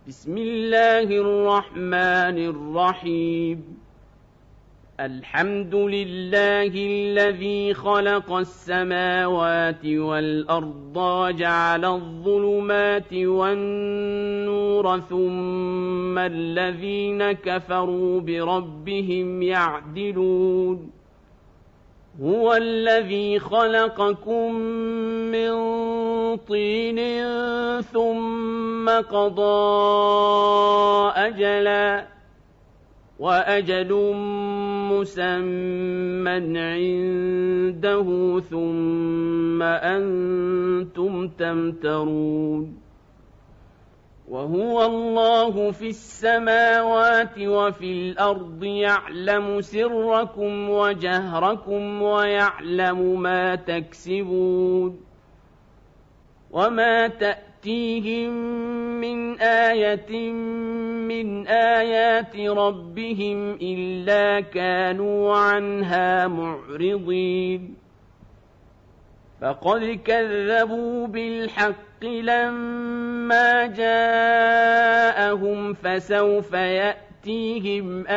بسم الله الرحمن الرحيم الحمد لله الذي خلق السماوات والأرض وجعل الظلمات والنور ثم الذين كفروا بربهم يعدلون هو الذي خلقكم من طين ثم قضى أجلا وأجل مسمى عنده ثم أنتم تمترون وهو الله في السماوات وفي الأرض يعلم سركم وجهركم ويعلم ما تكسبون وما تأتيهم من آية من آيات ربهم إلا كانوا عنها معرضين فقد كذبوا بالحق لما جاءهم فسوف يأتيهم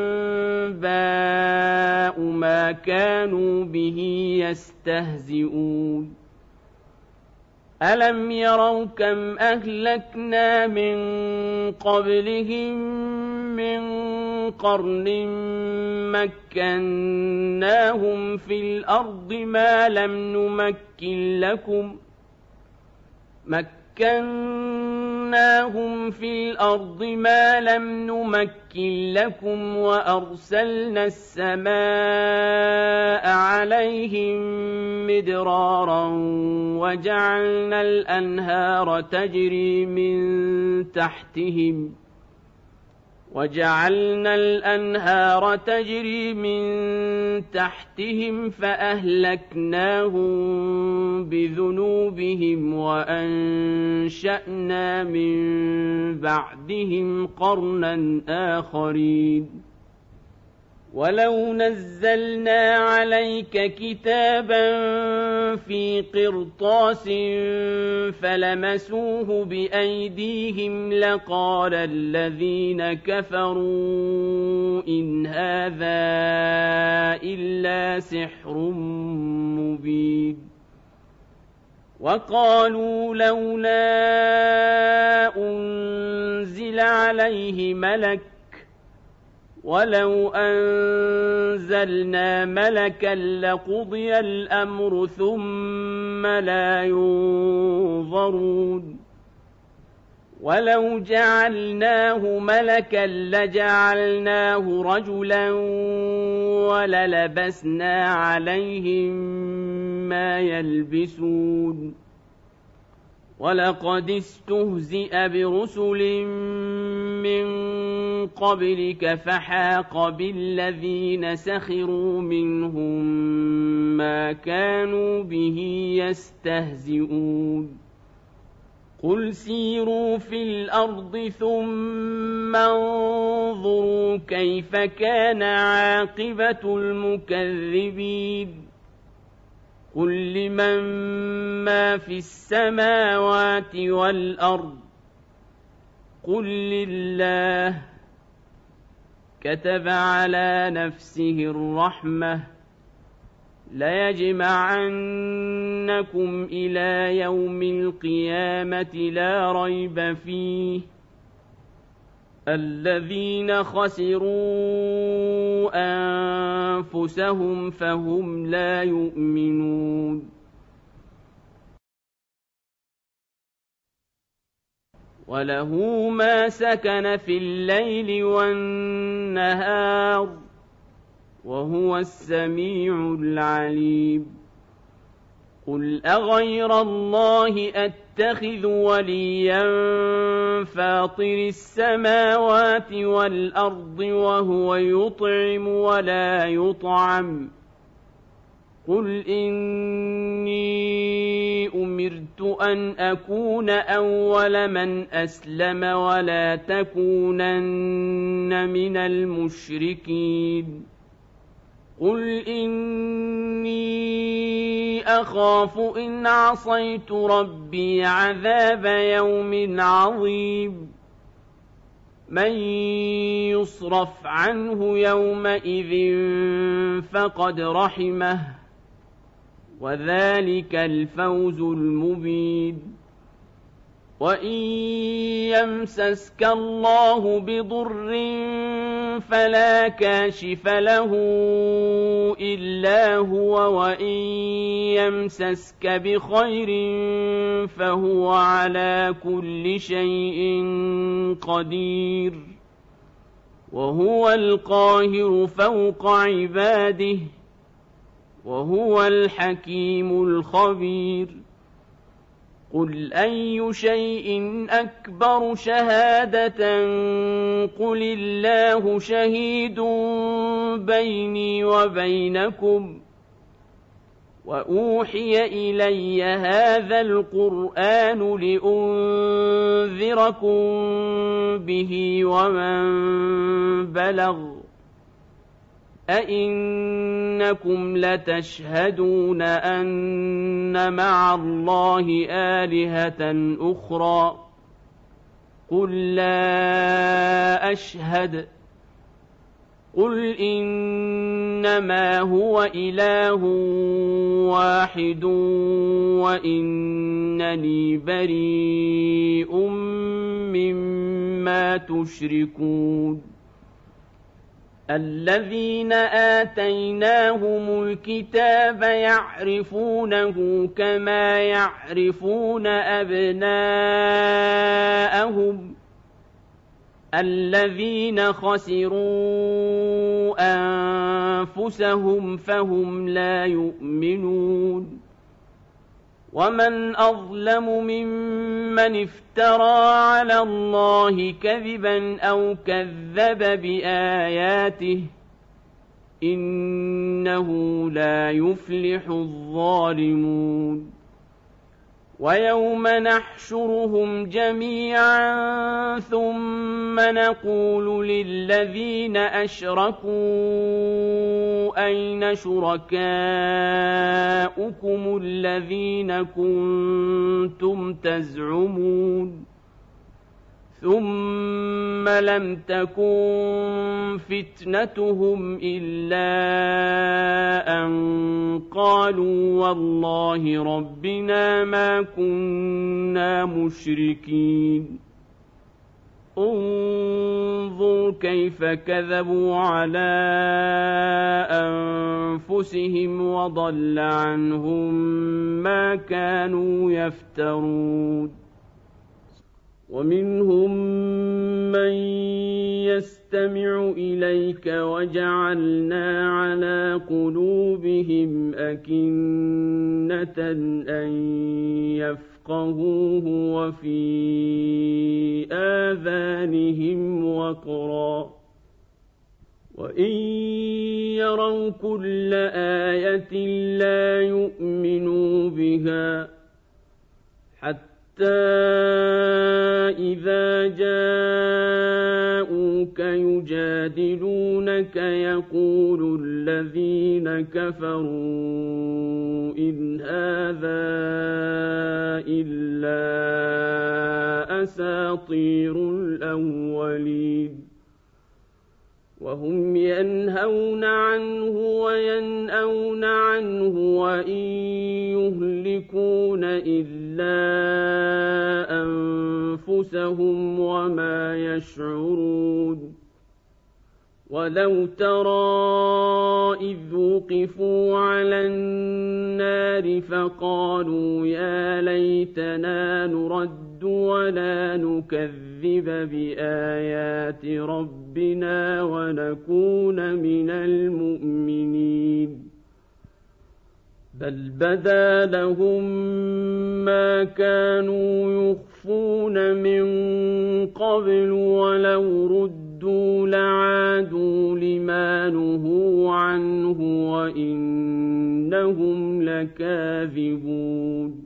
أنباء ما كانوا به يستهزئون ألم يروا كم أهلكنا من قبلهم من قرن مكناهم في الأرض ما لم نمكن لكم وأرسلنا السماء عليهم مدرارا وجعلنا الأنهار تجري من تحتهم فأهلكناهم بذنوبهم وأنشأنا من بعدهم قرنا آخرين ولو نزلنا عليك كتابا في قرطاس فلمسوه بأيديهم لقال الذين كفروا إن هذا إلا سحر مبين وقالوا لولا أنزل عليه ملك ولو أنزلنا ملكا لقضي الأمر ثم لا ينظرون ولو جعلناه ملكا لجعلناه رجلا وللبسنا عليهم ما يلبسون ولقد استهزئ برسل من قبلك فحاق بالذين سخروا منهم ما كانوا به يستهزئون قل سيروا في الأرض ثم انظروا كيف كان عاقبة المكذبين قل لمن ما في السماوات والأرض قل لله كتب على نفسه الرحمة ليجمعنكم إلى يوم القيامة لا ريب فيه الذين خسروا أنفسهم فهم لا يؤمنون وله ما سكن في الليل والنهار وهو السميع العليم قل أغير الله أتخذ وليا فاطر السماوات والأرض وهو يطعم ولا يطعم قل إني أمرت أن أكون أول من أسلم ولا تكونن من المشركين قل إني أخاف إن عصيت ربي عذاب يوم عظيم من يصرف عنه يومئذ فقد رحمه وذلك الفوز المبين وإن يمسسك الله بضر فلا كاشف له إلا هو وإن يمسسك بخير فهو على كل شيء قدير وهو القاهر فوق عباده وهو الحكيم الخبير قل أي شيء أكبر شهادة قل الله شهيد بيني وبينكم وأوحي إلي هذا القرآن لأنذركم به ومن بلغ أئنكم لتشهدون أن مع الله آلهة أخرى قل لا أشهد قل إنما هو إله واحد وإنني بريء مما تشركون الذين آتيناهم الكتاب يعرفونه كما يعرفون أبناءهم الذين خسروا أنفسهم فهم لا يؤمنون ومن أظلم ممن افترى على الله كذبا أو كذب بآياته إنه لا يفلح الظالمون ويوم نحشرهم جميعا ثم نقول للذين أشركوا أين شركاؤكم الذين كنتم تزعمون ثم لم تكن فتنتهم إلا أن قالوا والله ربنا ما كنا مشركين انظر كيف كذبوا على أنفسهم وضل عنهم ما كانوا يفترون ومنهم من يستمع إليك وجعلنا على قلوبهم أكنة أن يفقهوه وفي آذانهم وقرا وإن يروا كل آية لا يؤمنوا بها حتى إذا جاءوك يجادلونك يقول الذين كفروا إن هذا إلا أساطير الأولين وهم ينهون عنه وينأون عنه وإن يهلكون إلا أنفسهم وما يشعرون ولو ترى إذ وقفوا على النار فقالوا يا ليتنا نرد ولا نكذب بآيات ربنا ونكون من المؤمنين بل بدا لهم ما كانوا يخفون من قبل ولو ردوا لعادوا لما نهوا عنه وإنهم لكاذبون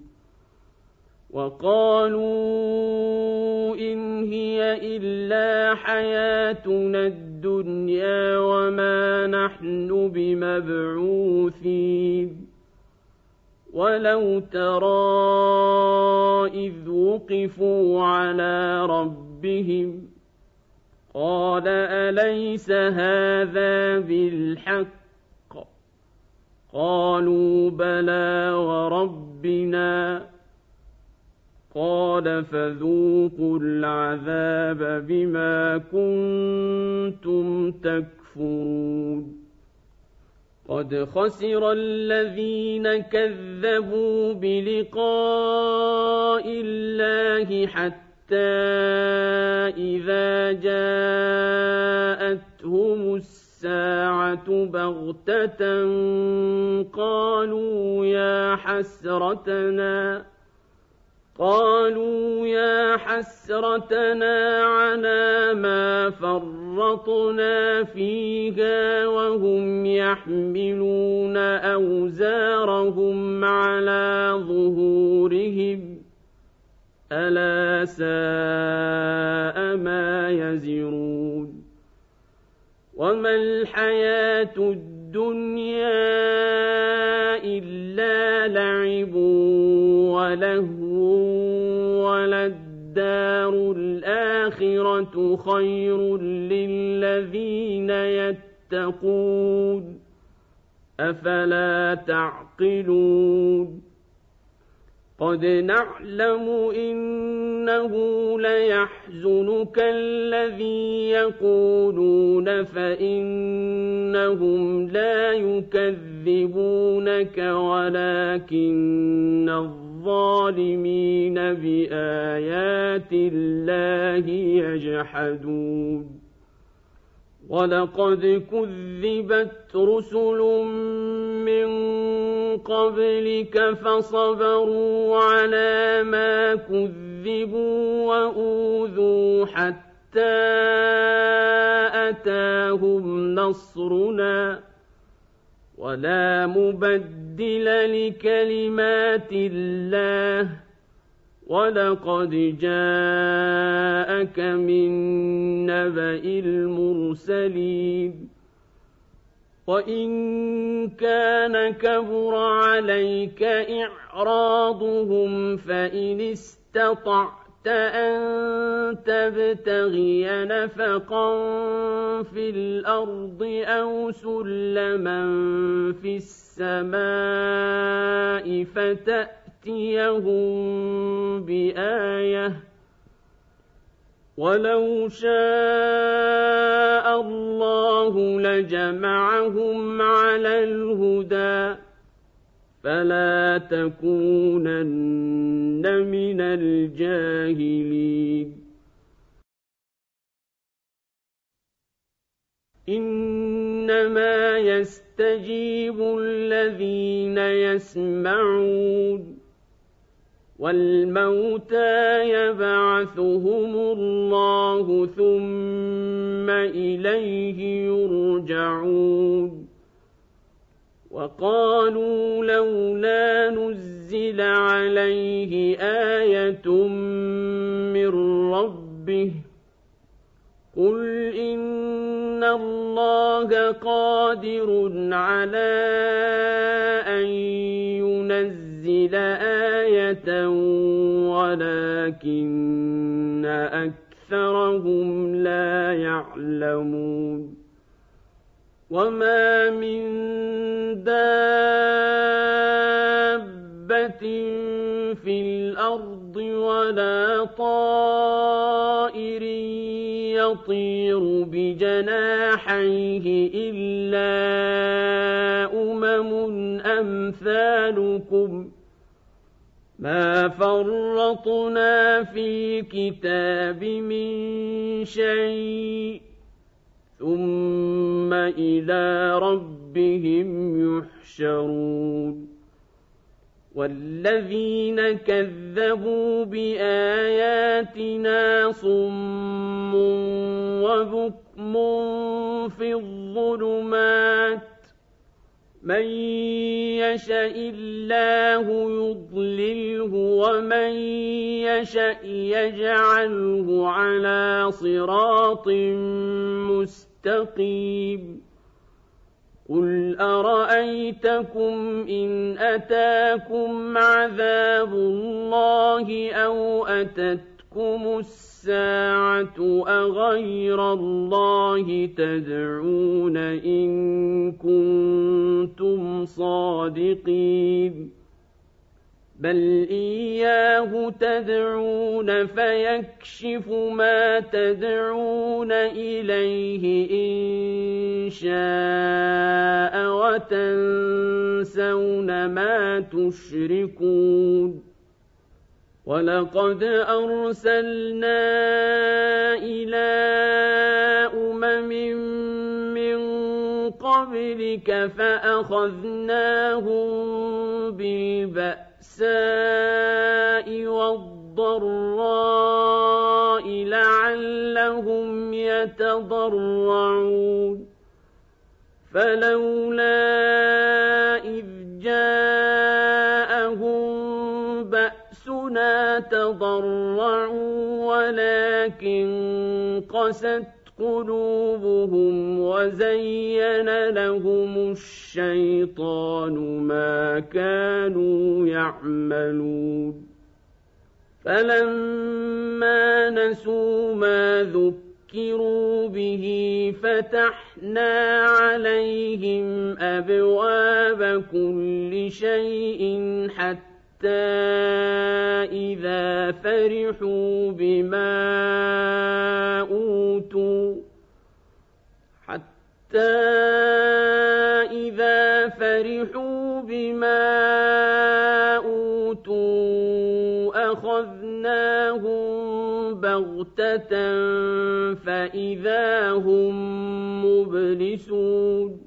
وقالوا إن هي إلا حياتنا الدنيا وما نحن بمبعوثين ولو ترى إذ وقفوا على ربهم قال أليس هذا بالحق قالوا بلى وربنا قال فذوقوا العذاب بما كنتم تكفرون قد خسر الذين كذبوا بلقاء الله حتى إذا جاءتهم الساعة بغتة قالوا يا حسرتنا على ما فرطنا فيها وهم يحملون أوزارهم على ظهورهم ألا ساء ما يزرون وما الحياة الدنيا إلا لعب ولهو وللدار الآخرة خير للذين يتقون أفلا تعقلون قد نعلم إنه ليحزنك الذي يقولون فإنهم لا يكذبونك ولكن الظالمين بآيات الله يجحدون ولقد كذبت رسل من قبلك فصبروا على ما كذبوا وأوذوا حتى أتاهم نصرنا ولا مبدل لكلمات الله ولقد جاءك من نبأ المرسلين وإن كان كبر عليك إعراضهم فإن استطعت أن تبتغي نفقا في الأرض أو سلما في السماء فتأتيهم بآية ولو شاء الله لجمعهم على الهدى فلا تكونن من الجاهلين إنما يستجيب الذين يسمعون والموتى يبعثهم الله ثم إليه يرجعون وقالوا لولا نزل عليه آية من ربه قل إن الله قادر على أن ينزل آية ولكن أكثرهم لا يعلمون وما من دابة في الأرض ولا طائر يطير بجناحيه إلا أمثالكم ما فرطنا في الكتاب من شيء ثم إلى ربهم يحشرون والذين كذبوا بآياتنا صم وبكم في الظلمات من يشاء الله يضلله ومن يشاء يجعله على صراط مستقيم قل أرأيتكم إن أتاكم عذاب الله أو أتتكم تأتيكم الساعة أغير الله تدعون إن كنتم صادقين بل إياه تدعون فيكشف ما تدعون إليه إن شاء وتنسون ما تشركون ولقد أرسلنا إلى من قبلك فأخذناهم بالبأساء والضراء لعلهم يتضرعون فلولا إذ جاءهم بأسنا تضرعوا ولكن قست قلوبهم وزين لهم الشيطان ما كانوا يعملون فلما نسوا ما ذكروا به فتحنا عليهم أبواب كل شيء حتى إذا فرحوا بما أوتوا أخذناهم بغتة فإذا هم مبلسون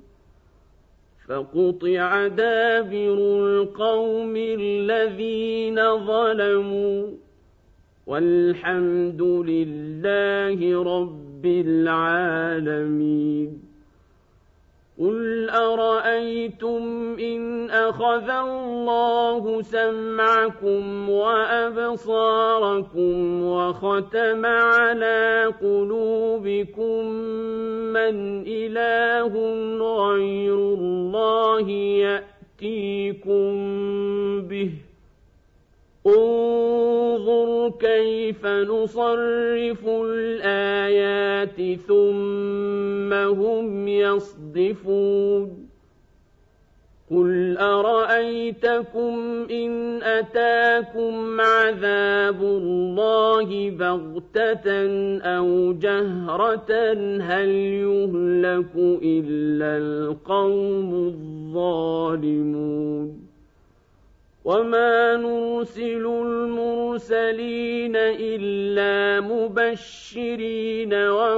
فقطع دابر القوم الذين ظلموا والحمد لله رب العالمين قل أرأيتم إن أخذ الله سمعكم وأبصاركم وختم على قلوبكم من إله غير الله يأتيكم به انظر كيف نصرف الآيات ثم هم يصدفون قل أرأيتكم إن أتاكم عذاب الله بغتة أو جهرة هل يهلك إلا القوم الظالمون وما نرسل المرسلين إلا مبشرين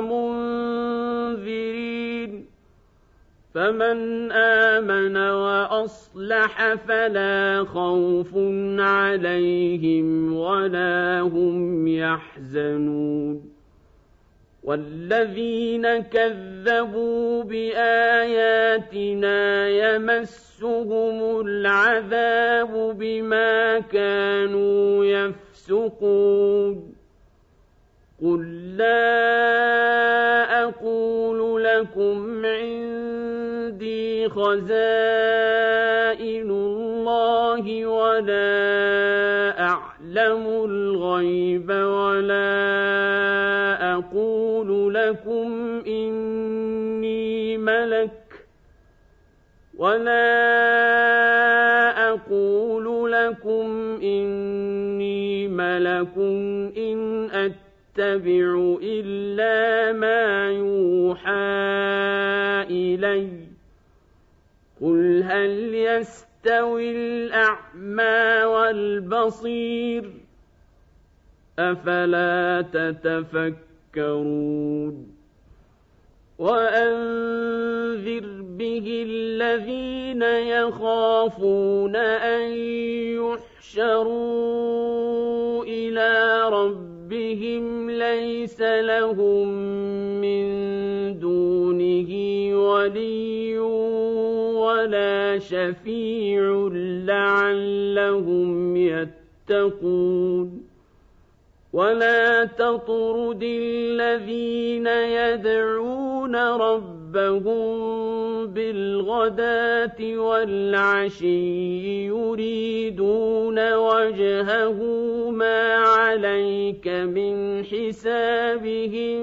ومنذرين فمن آمن وأصلح فلا خوف عليهم ولا هم يحزنون والذين كذبوا بآياتنا يمسهم العذاب بما كانوا يفسقون قل لا أقول لكم عندي خزائن الله ولا أعلم الغيب ولا أقول لكم إني ملك إن أتبع إلا ما يوحى إلي قل هل يستوي الأعمى والبصير أفلا تتفكرون وأنذر به الذين يخافون أن يحشروا إلى ربهم ليس لهم من دونه ولي ولا شفيع لعلهم يتقون ولا تطرد الذين يدعون ربهم بالغداة والعشي يريدون وجهه ما عليك من حسابهم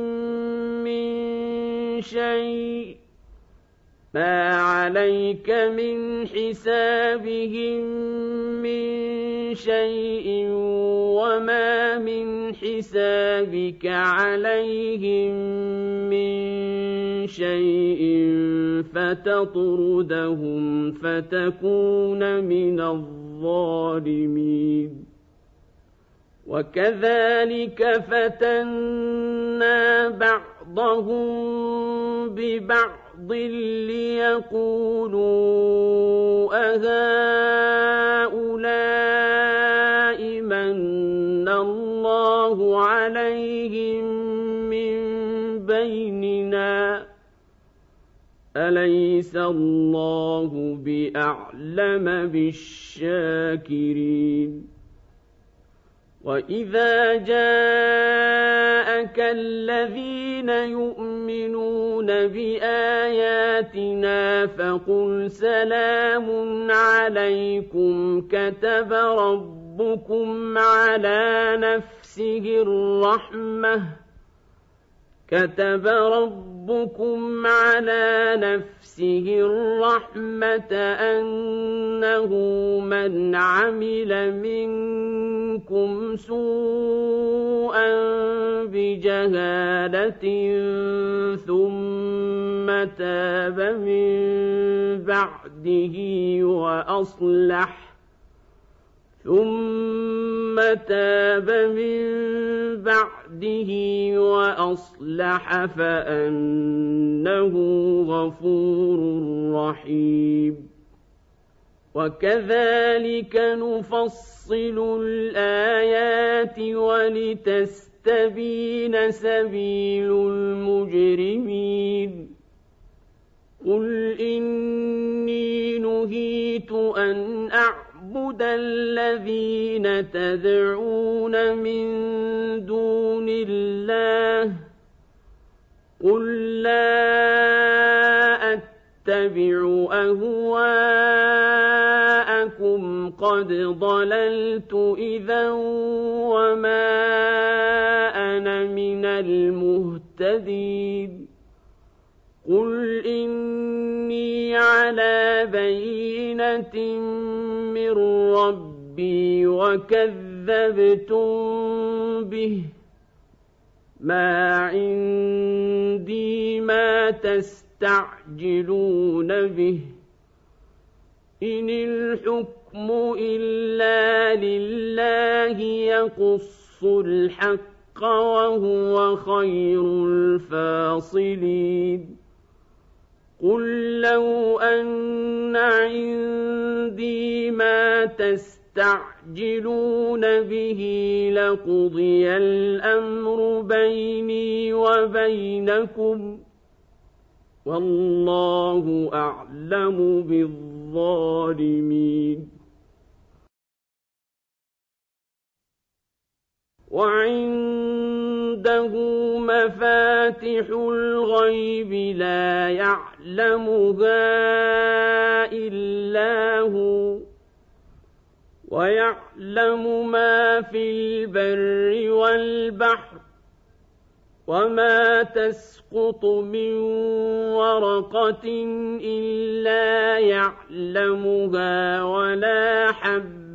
من شيء وما من حسابك عليهم من شيء فتطردهم فتكون من الظالمين وكذلك فتنا بعضهم ببعض ليقولوا أهؤلاء من الله عليهم من بيننا أليس الله بأعلم بالشاكرين وإذا جاءك الذين يؤمنون بآياتنا فقل سلام عليكم كتب ربكم على نفسه الرحمة أنه من عمل منكم سوءا بجهالة ثم تاب من بعده وأصلح فأنه غفور رحيم وكذلك نفصل الآيات ولتستبين سبيل المجرمين قل إني نهيت أن أعبد الذين تدعون من دون الله قل لا أتبع أهواءكم قد ضللت إذا وما أنا من المهتدين قل إني على بينة من ربي وكذبتم به ما عندي ما تستعجلون به إن الحكم إلا لله يقص الحق وهو خير الفاصلين قل لو أن عندي ما تستعجلون به لقضي الأمر بيني وبينكم والله أعلم بالظالمين وعنده مفاتح الغيب لا يعلمها إلا هو ويعلم ما في البر والبحر وما تسقط من ورقة إلا يعلمها ولا حبة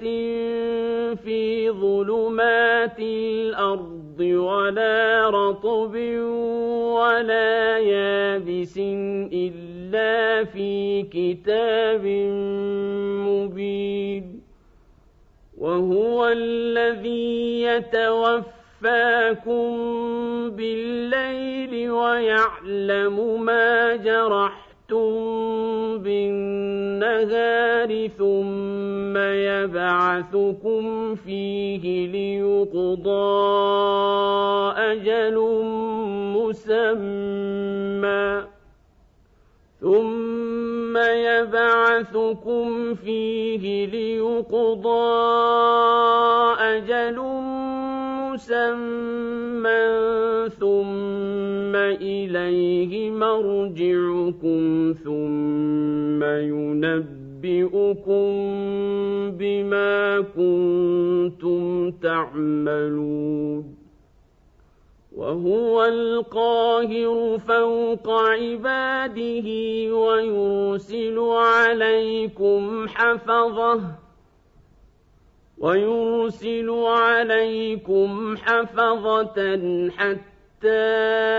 في ظلمات الأرض ولا رطب ولا يابس إلا في كتاب مبين وهو الذي يتوفاكم بالليل ويعلم ما جرحتم بالنهار ثم يبعثكم فيه ليقضى أجل مسمى ثم إليه مرجعكم ثم ينبئكم بما كنتم تعملون وهو القاهر فوق عباده ويرسل عليكم حفظة حتى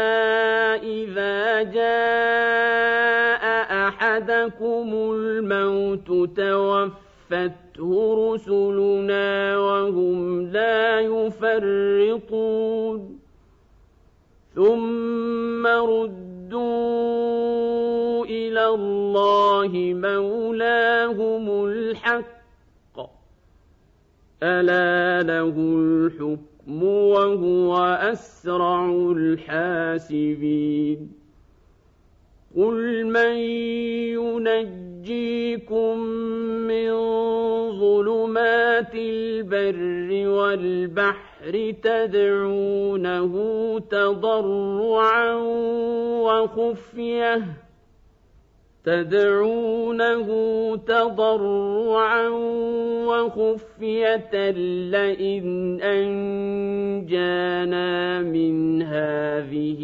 إذا جاء أحدكم الموت توفته رسلنا وهم لا يفرطون ثم ردوا إلى الله مولاهم الحق ألا له الحكم وهو أسرع الحاسبين قل من ينجيكم من ظلمات البر والبحر تدعونه تضرعا وخفية لئن أنجانا من هذه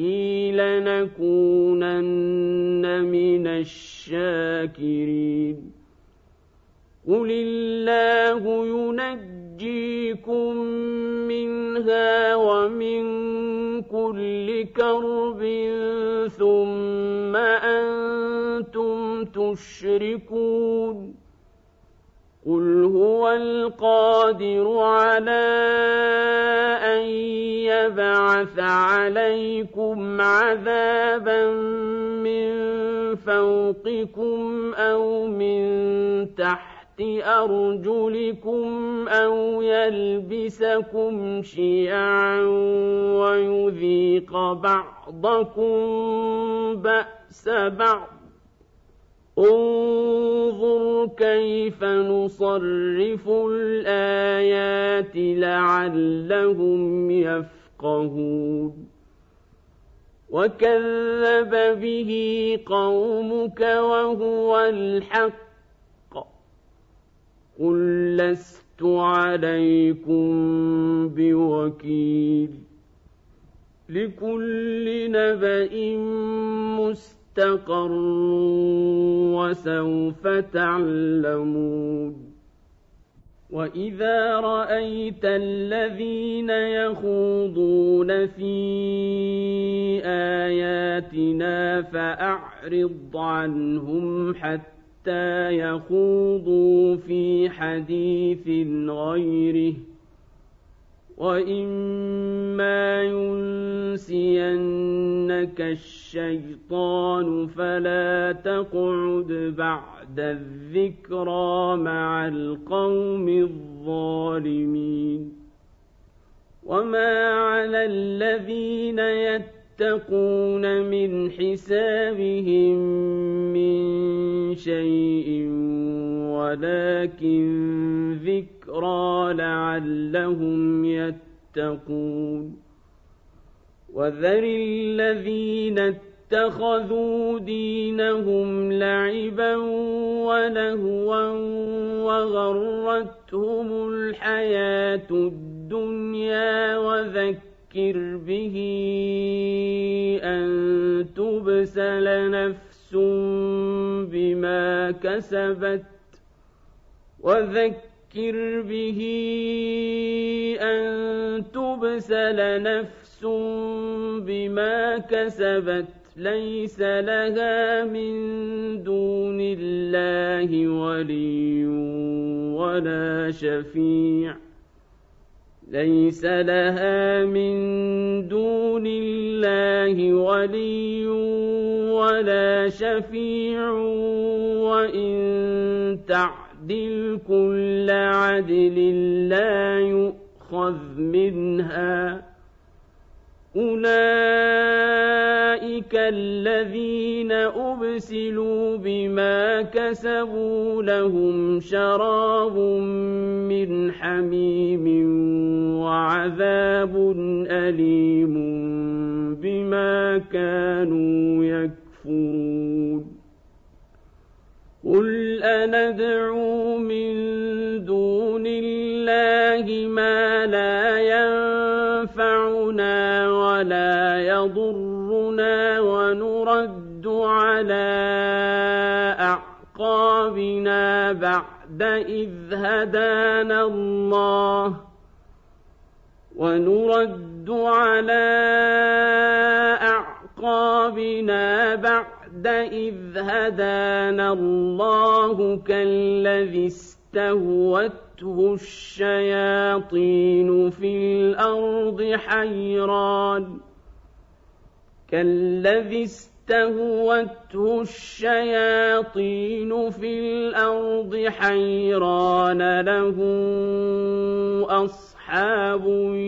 لنكونن من الشاكرين قل الله ينجيكم منها ومن كل كرب ثم أنتم تشركون قل هو القادر على أن يبعث عليكم عذابا من فوقكم أو من تحت أرجلكم أو يلبسكم شيعا ويذيق بعضكم بأس بعض انظر كيف نصرف الآيات لعلهم يفقهون وكذب به قومك وهو الحق قل لست عليكم بوكيل لكل نبأ مستقر وسوف تعلمون وإذا رأيت الذين يخوضون في آياتنا فأعرض عنهم حتى يخوضوا في حديث غيره وإما ينسينك الشيطان فلا تقعد بعد الذكرى مع القوم الظالمين وما على الذين يتقون من حسابهم من شيء ولكن ذكرى لعلهم يتقون وذر الذين اتخذوا دينهم لعبا ولهوا وغرتهم الحياة الدنيا وذكر به أن تبسل نفس بما كسبت ليس لها من دون الله ولي ولا شفيع وإن تعدل كل عدل لا يؤخذ منها أولئك أولئك الذين أبسلوا بما كسبوا لهم شراب من حميم وعذاب أليم بما كانوا يكفرون قل أندعو من دون الله ما لا ينفعنا ولا يضرنا ونرد على أعقابنا بعد إذ هدانا الله كالذي استهوته الشياطين في الأرض حيران له أصحاب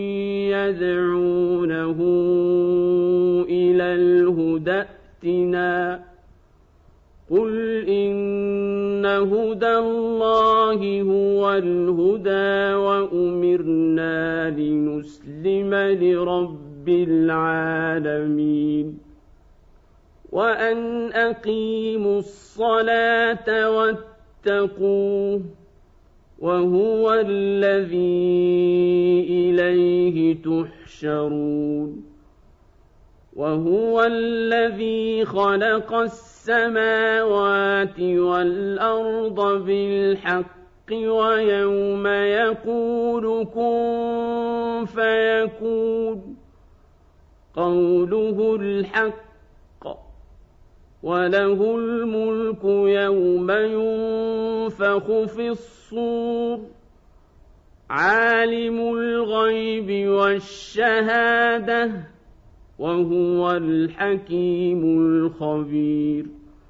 يدعونه إلى الهدى ائتنا قل إن هدى الله هو الهدى وأمرنا لنسلم لرب العالمين وأن أقيموا الصلاة واتقوه وهو الذي إليه تحشرون وهو الذي خلق السماوات والأرض بالحق ويوم يقول كن فيكون قوله الحق وله الملك يوم ينفخ في الصور عالم الغيب والشهادة وهو الحكيم الخبير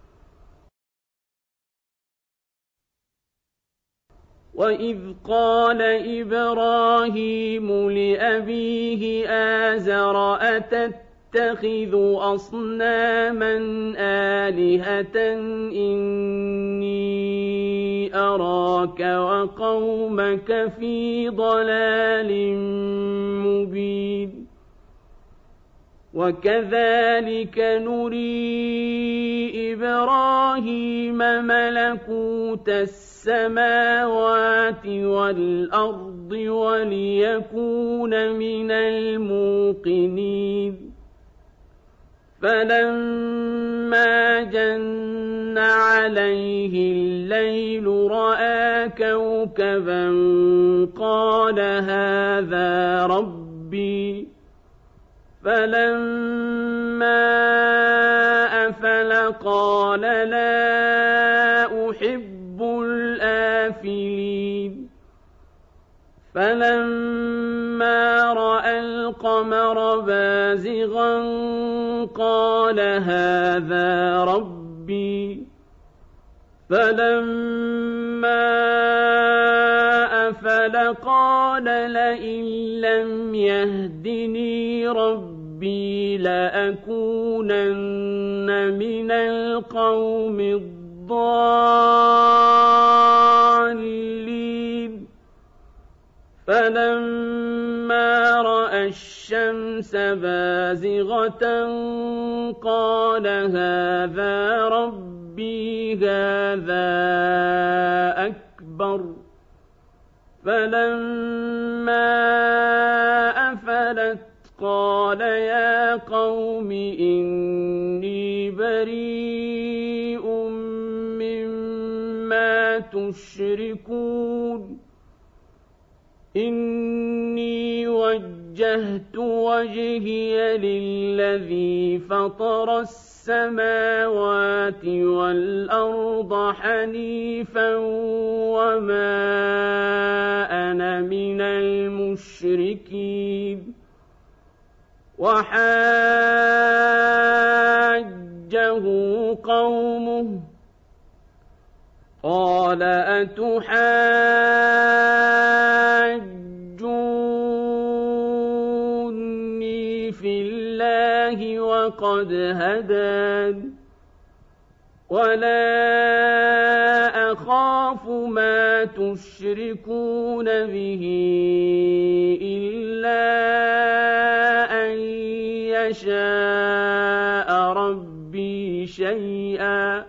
وإذ قال إبراهيم لأبيه آزر أتتخذ أصناما آلهة إني أراك وقومك في ضلال مبين وكذلك نري إبراهيم ملكوت السماوات والأرض وليكون من الموقنين فلما جن عليه الليل رأى كوكبا قال هذا ربي فلما أفل قال لا أحب الآفلين فلما رأى القمر بازغا قال هذا ربي فلما أفل قال لئن لم يهدني ربي لأكونن من القوم الضالين فلما رأى الشمس بازغة قال هذا ربي هذا أكبر فلما أفلت قال يا قوم إني بريء مما تشركون إني وجهت وجهي للذي فطر السماوات والأرض حنيفا وما أنا من المشركين وحاجه قومه قال أتحاجوني في الله الله وقد هدان ولا أخاف ما تشركون به إلا أن يشاء ربي شيئا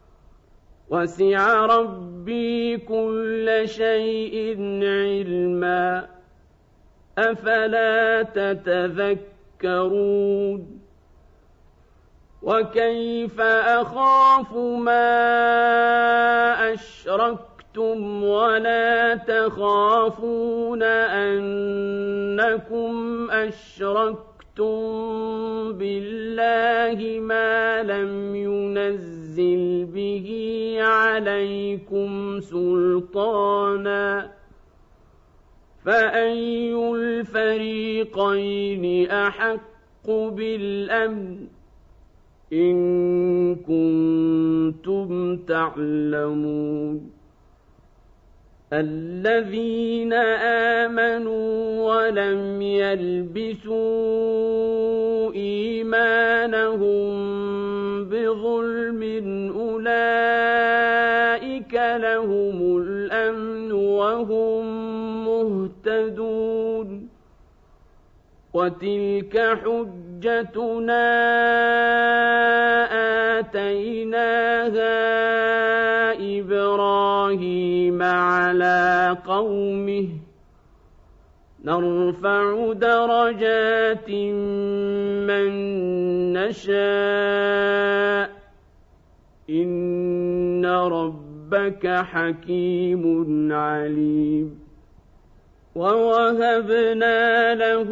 وسع ربي كل شيء علما أفلا تتذكرون وكيف أخاف ما أشركتم ولا تخافون أنكم أشركتم بالله ما لم ينزل به عليكم سلطانا فأي الفريقين أحق بالأمن إن كنتم تعلمون الذين آمنوا ولم يلبسوا إيمانهم بظلم أولئك لهم الأمن وهم مهتدون وتلك حجتنا آتيناها إبراهيم على قومه نرفع درجات من نشاء إن ربك حكيم عليم ووهبنا له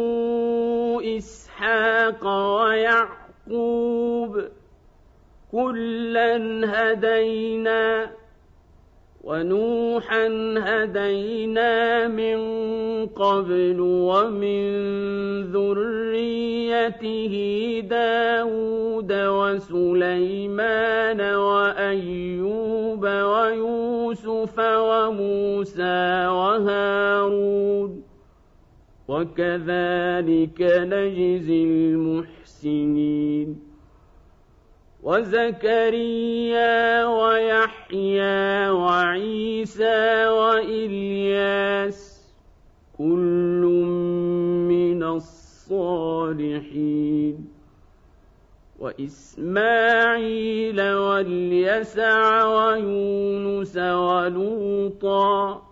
إسحاق ويعقوب كلا هدينا ونوحا هدينا من قبل ومن ذريته داود وسليمان وأيوب ويوسف وموسى وهارون وكذلك نجزي المحسنين وزكريا ويحيى وعيسى وإلياس كل من الصالحين وإسماعيل واليسع ويونس ولوطا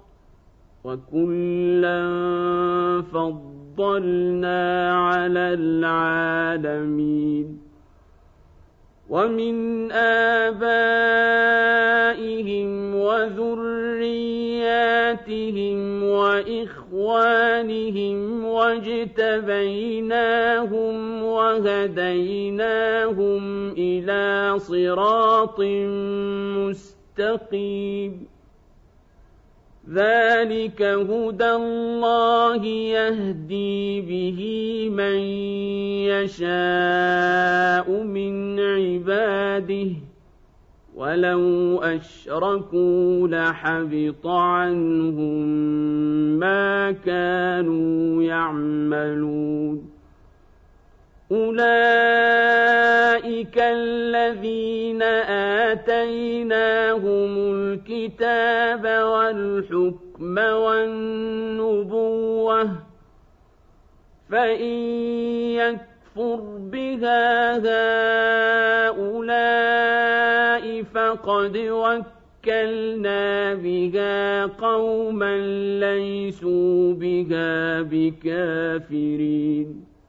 وكلا فضلنا على العالمين ومن آبائهم وذرياتهم وإخوانهم واجتبيناهم وهديناهم إلى صراط مستقيم ذلك هدى الله يهدي به من يشاء من عباده ولو أشركوا لحبط عنهم ما كانوا يعملون أولئك الذين آتيناهم الكتاب والحكم والنبوة فإن يكفر بها هؤلاء فقد وكلنا بها قوما ليسوا بها بكافرين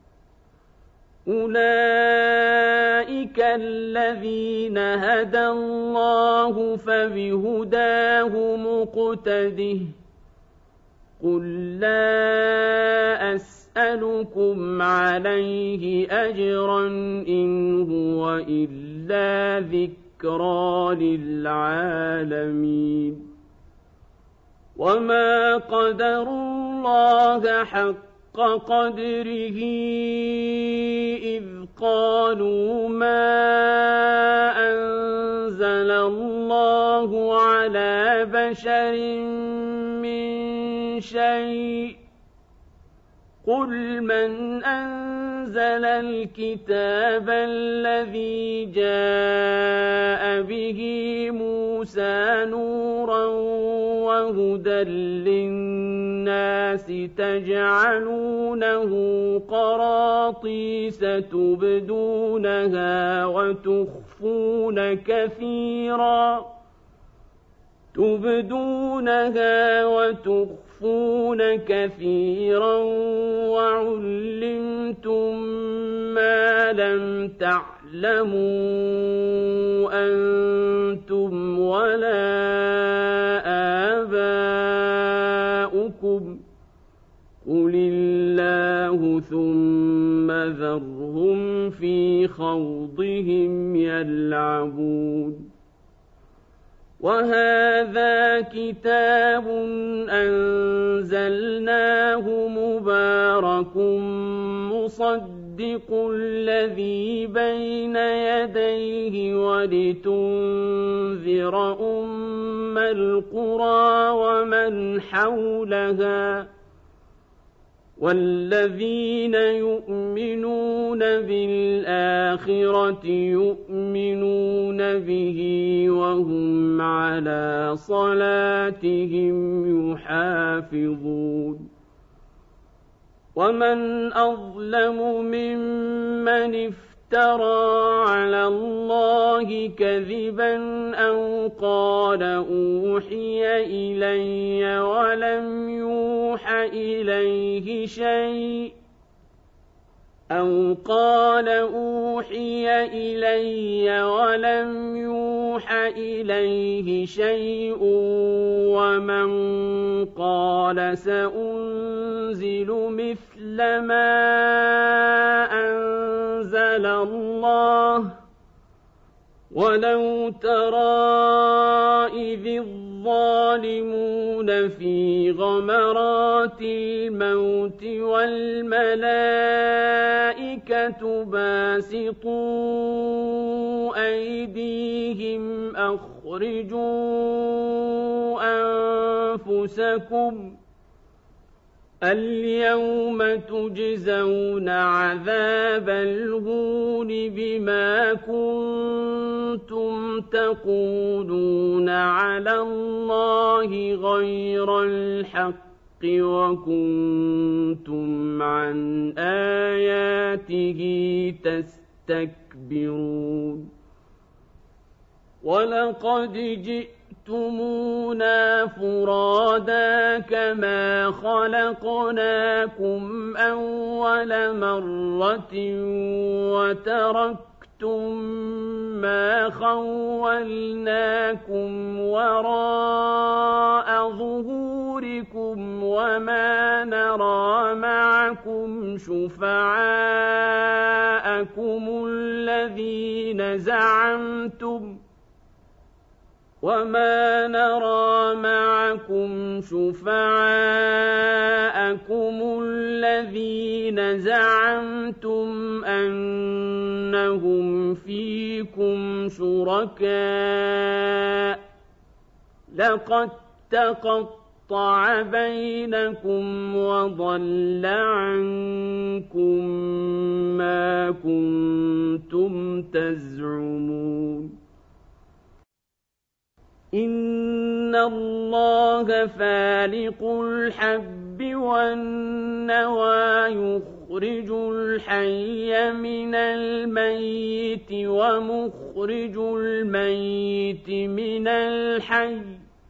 أولئك الذين هدى الله فبهداه مقتده قل لا أسألكم عليه أجرا إن هو إلا ذكرى للعالمين وما قدروا الله حق قدره إذ قالوا ما أنزل الله على بشر من شيء قل من أنزل أنزل الكتاب الذي جاء به موسى نورا وهدى للناس تجعلونه قراطيس تبدونها وتخفون كثيرا وعلمتم ما لم تعلموا أنتم ولا آباؤكم قل الله ثم ذرهم في خوضهم يلعبون وهذا كتاب أنزلناه مبارك مصدق الذي بين يديه ولتنذر أم القرى ومن حولها والذين يؤمنون بالآخرة يؤمنون به وهم على صلاتهم يحافظون ومن أظلم ممن افترى على الله كذبا أو قال أوحي إلي ولم يوح إليه شيء ومن قال سأنزل مثل ما أنزل الله ولو ترى إذ الظالمون في غمرات الموت والملائكة باسطوا أيديهم أخرجوا أنفسكم اليوم تجزون عذاب الهون بما كنتم تقولون على الله غير الحق وكنتم عن آياته تستكبرون ولقد جئتمونا فرادا كما خلقناكم أول مرة وتركتم ما خولناكم وراء ظهوركم وما نرى معكم شفعاءكم الذين زعمتم أنهم فيكم شركاء لقد تقطع بينكم وضل عنكم ما كنتم تزعمون إن الله فالق الحب والنوى يخرج الحي من الميت ومخرج الميت من الحي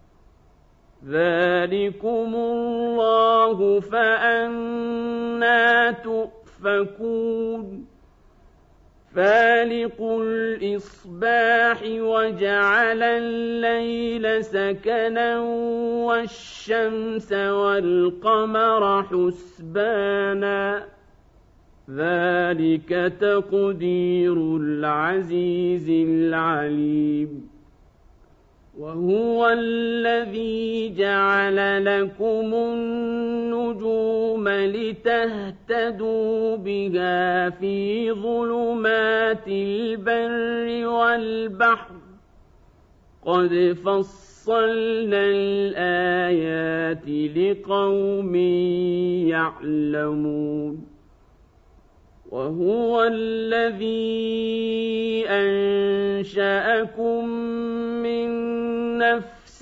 ذلكم الله فأنى تؤفكون فالق الإصباح وجعل الليل سكنا والشمس والقمر حسبانا ذلك تقدير العزيز العليم وهو الذي جعل لكم النجوم لتهتدوا بها في ظلمات البر والبحر قد فصلنا الآيات لقوم يعلمون وهو الذي أنشأكم من نفس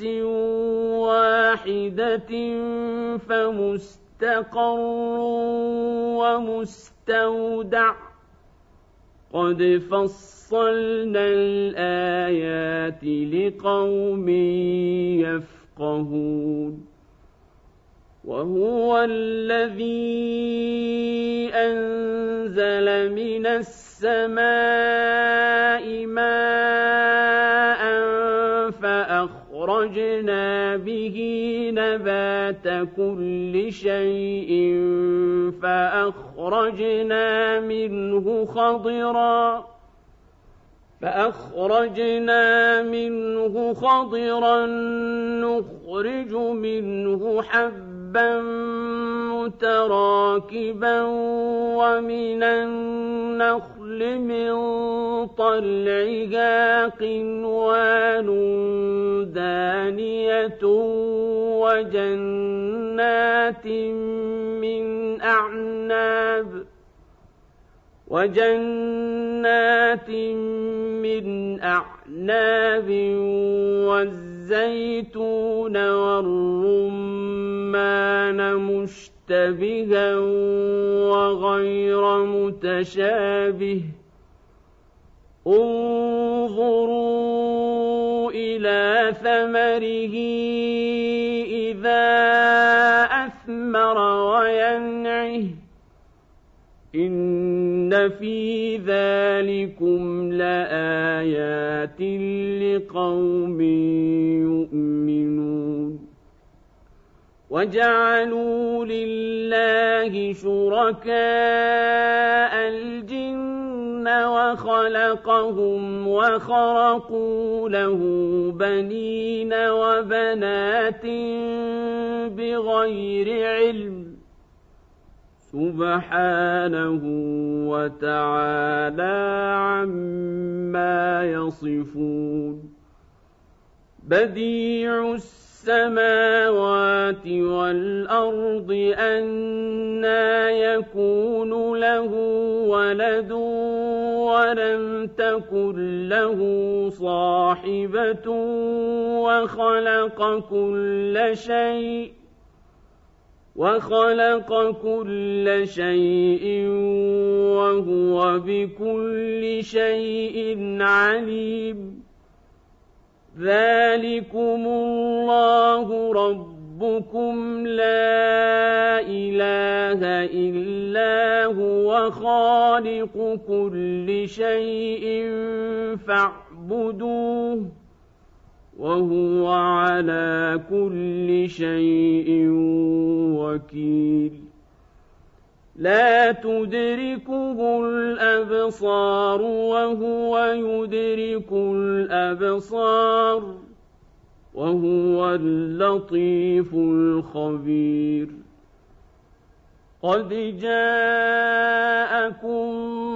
واحدة فمستقر ومستودع قد فصلنا الآيات لقوم يفقهون وهو الذي أنزل من السماء ماء فأخرجنا به نبات كل شيء فأخرجنا منه خضرا نخرج منه حبا متراكبا ومن النخل من طلعها قنوان دانية وجنات من أعناب والزيتون والرمان مشتبها وغير متشابه انظروا إلى ثمره إذا أثمر وينعه إن في ذلكم لآيات لقوم يؤمنون وجعلوا لله شركاء الجن وخلقهم وخرقوا له بنين وبنات بغير علم سبحانه وتعالى عما يصفون بديع السماوات والأرض أنى يكون له ولد ولم تكن له صاحبة وخلق كل شيء وهو بكل شيء عليم ذلكم الله ربكم لا إله إلا هو خالق كل شيء فاعبدوه وهو على كل شيء وكيل لا تدركه الأبصار وهو يدرك الأبصار وهو اللطيف الخبير قد جاءكم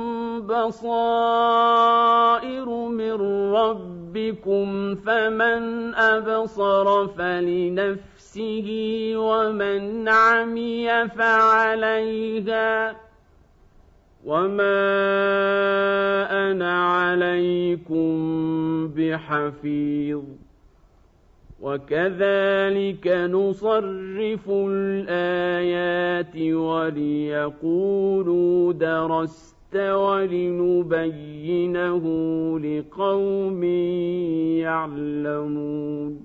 بصائر من ربكم فمن أبصر فلنفسه ومن عمي فعليها وما أنا عليكم بحفيظ وكذلك نصرف الآيات وليقولوا درست ولنبينه لقوم يعلمون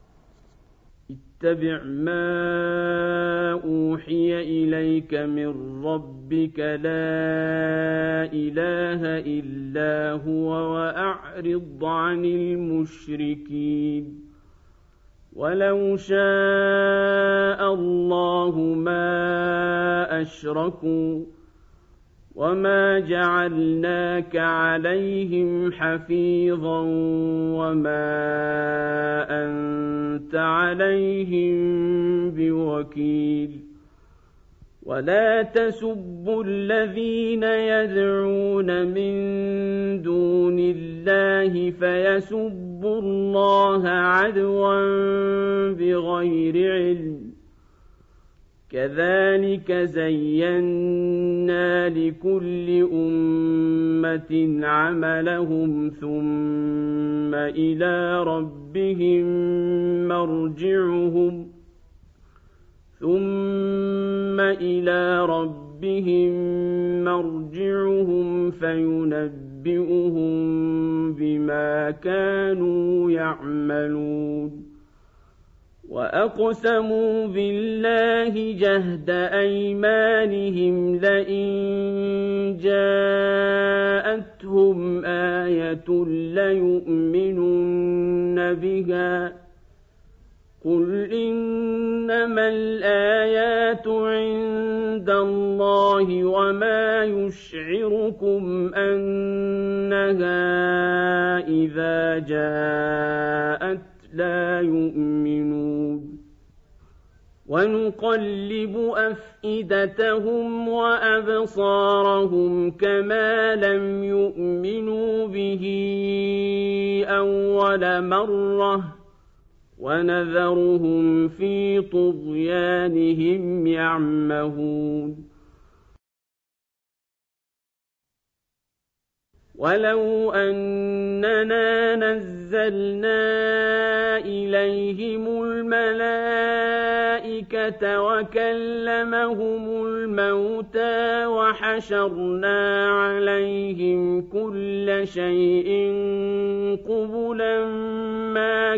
اتبع ما أوحي إليك من ربك لا إله إلا هو وأعرض عن المشركين ولو شاء الله ما أشركوا وما جعلناك عليهم حفيظا وما أنت عليهم بوكيل ولا تسبوا الذين يدعون من دون الله فيسبوا الله عدوا بغير علم كذلك زينا لكل أمة عملهم ثم إلى ربهم مرجعهم فينبئهم بما كانوا يعملون وأقسموا بالله جهد أيمانهم لئن جاءتهم آية ليؤمنن بها قل إنما الآيات عند الله وما يشعركم أنها إذا جاءت لا يؤمنون ونقلب أفئدتهم وأبصارهم كما لم يؤمنوا به أول مرة ونذرهم في طغيانهم يعمهون ولو أننا نزلنا إليهم الملائكة وكلمهم الموتى وحشرنا عليهم كل شيء قبلا ما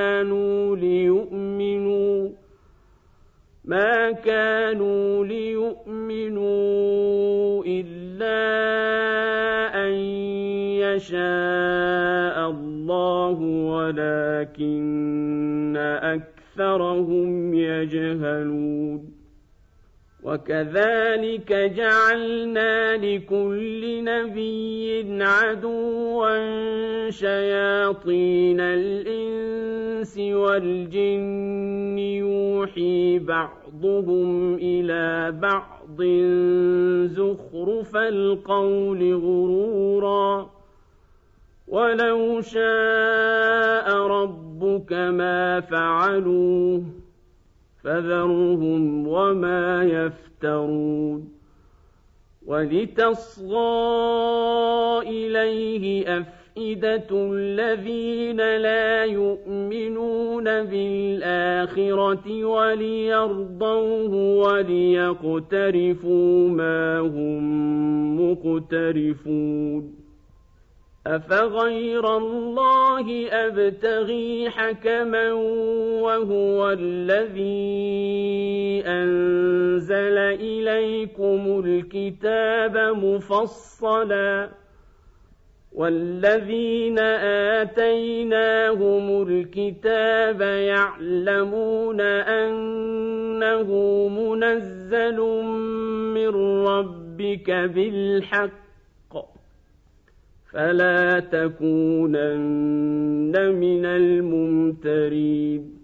كانوا ليؤمنوا إلا أن يشاء الله ولكن أكثرهم يجهلون وكذلك جعلنا لكل نبي عدوا شياطين الإنس والجن يوحي بعضهم إلى بعض زخرف القول غرورا ولو شاء ربك ما فعلوه فذرهم وما يفترون ولتصغى إليه أفئدة الذين لا يؤمنون بالآخرة وليرضوه وليقترفوا ما هم مقترفون أفغير الله أبتغي حكما وهو الذي أنزل إليكم الكتاب مفصلا والذين آتيناهم الكتاب يعلمون أنه منزل من ربك بالحق فلا تكونن من الممترين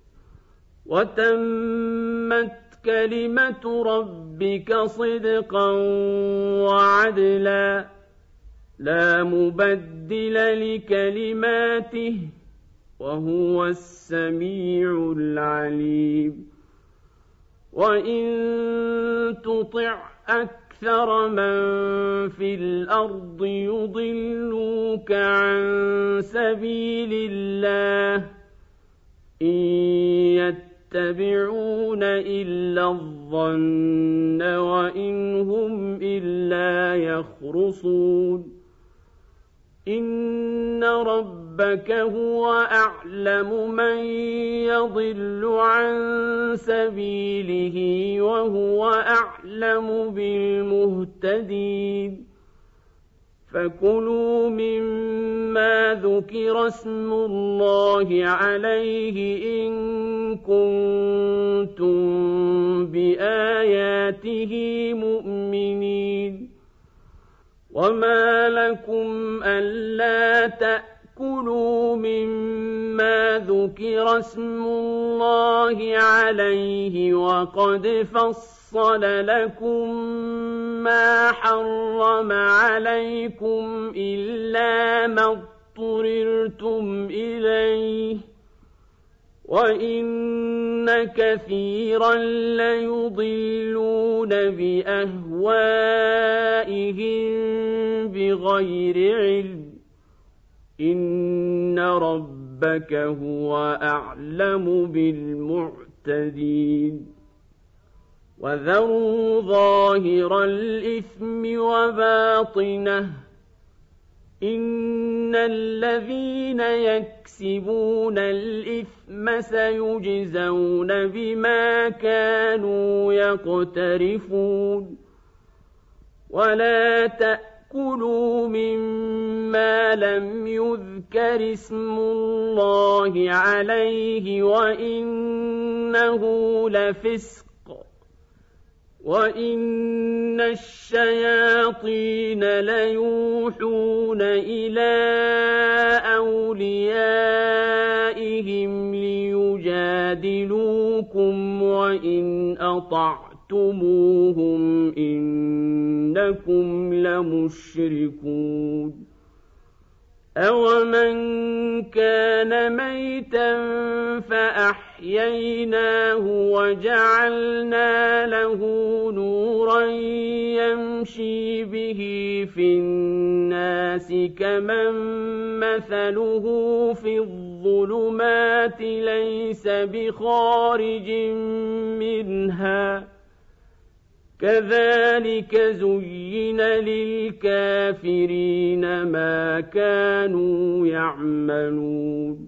وتمت كلمة ربك صدقا وعدلا لا مبدل لكلماته وهو السميع العليم وإن تطع أكثر من في الأرض يضلوك عن سبيل الله إن يتبعون إلا الظن وإن هم إلا يخرصون إن ربك هو أعلم من يضل عن سبيله وهو أعلم بالمهتدين فكلوا مما ذكر اسم الله عليه إن كنتم بآياته مؤمنين وما لكم ألا تأكلوا مما ذكر اسم الله عليه وقد فصل لكم ما حرم عليكم إلا ما اضطررتم إليه وَإِنَّ كَثِيرًا لَّيُضِلُّونَ بِأَهْوَائِهِم بِغَيْرِ عِلْمٍ ۗ إِنَّ رَبَّكَ هُوَ أَعْلَمُ بِالْمُعْتَدِينَ وَذَرُوا ظَاهِرَ الْإِثْمِ وَبَاطِنَهُ ۚ إِنَّ الَّذِينَ يَكْسِبُونَ الْإِثْمَ سَيُجْزَوْنَ بِمَا كَانُوا يَقْتَرِفُونَ وَلَا تَأْكُلُوا مِمَّا لَمْ يُذْكَرِ اسْمُ اللَّهِ عَلَيْهِ وَإِنَّهُ لَفِسْقٌ وَإِنَّ الشَّيَاطِينَ لَيُوحُونَ إِلَىٰ أَوْلِيَائِهِمْ لِيُجَادِلُوكُمْ وَإِنْ أَطَعْتُمُوهُمْ إِنَّكُمْ لَمُشْرِكُونَ أَوَمَنْ كَانَ مَيْتًا فَأَحْيَيْنَاهُ وَجَعَلْنَا لَهُ نُورًا يَمْشِي بِهِ فِي النَّاسِ كَمَن مَّثَلُهُ فِي الظُّلُمَاتِ لَيْسَ بِخَارِجٍ مِّنْهَا كَذَلِكَ زُيِّنَ لِلْكَافِرِينَ مَا كَانُوا يَعْمَلُونَ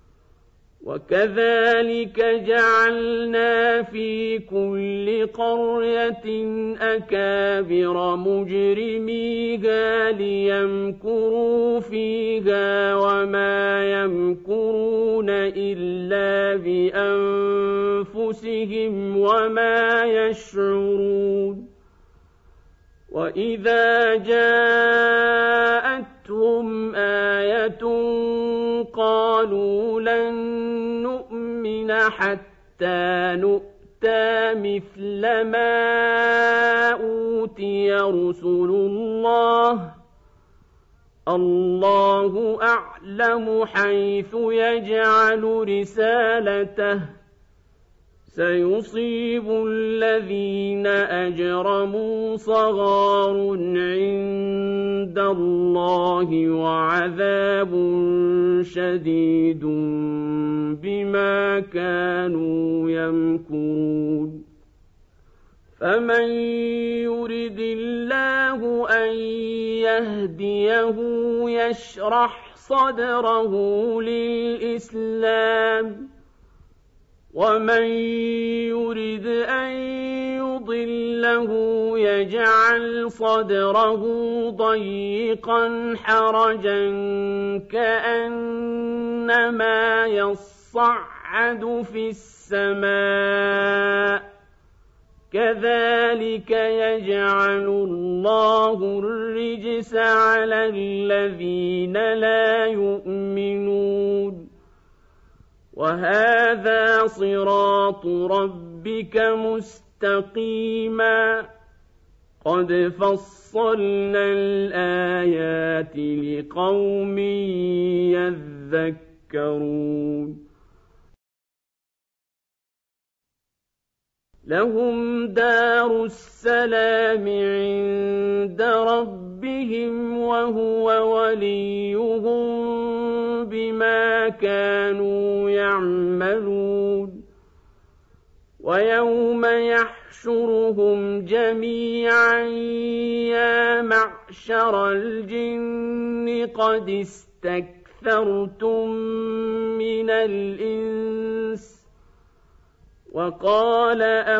وَكَذَلِكَ جَعَلْنَا فِي كُلِّ قَرْيَةٍ أَكَابِرَ مُجْرِمِيهَا لِيَمْكُرُوا فِيهَا وَمَا يَمْكُرُونَ إِلَّا بِأَنفُسِهِمْ وَمَا يَشْعُرُونَ وَإِذَا جَاءَتْهُمْ آيَةٌ قَالُوا لَن نُّؤْمِنَ حَتَّىٰ نُؤْتَىٰ مِثْلَ مَا أُوتِيَ رُسُلُ اللَّهُ أَعْلَمُ حَيْثُ يَجْعَلُ رِسَالَتَهُ ۗ سَيُصِيبُ الَّذِينَ أَجْرَمُوا صَغَارٌ عِندَ اللَّهِ وَعَذَابٌ شَدِيدٌ بِمَا كَانُوا يَمْكُرُونَ فَمَن يُرِدِ اللَّهُ أَن يَهْدِيَهُ يَشْرَحْ صَدْرَهُ لِلْإِسْلَامِ وَمَن يُرِدْ أَن يُضِلَّهُ يَجْعَلْ صَدْرَهُ ضَيِّقًا حَرَجًا كَأَنَّمَا يَصَّعَّدُ فِي السَّمَاءِ كَذَلِكَ يَجْعَلُ اللَّهُ الرِّجْسَ عَلَى الَّذِينَ لَا يُؤْمِنُونَ وَهَٰذَا صِرَاطُ رَبِّكَ مُسْتَقِيمًا قَدْ فَصَّلْنَا الْآيَاتِ لِقَوْمٍ يَذَّكَّرُونَ لَهُمْ دَارُ السَّلَامِ عِندَ رَبِّهِمْ وَهُوَ وَلِيُّهُم بِمَا كَانُوا يَعْمَلُونَ وَيَوْمَ يَحْشُرُهُمْ جَمِيعًا يَا مَعْشَرَ الْجِنِّ قَدِ اسْتَكْثَرْتُم مِّنَ الْإِنسِ وَقَالَ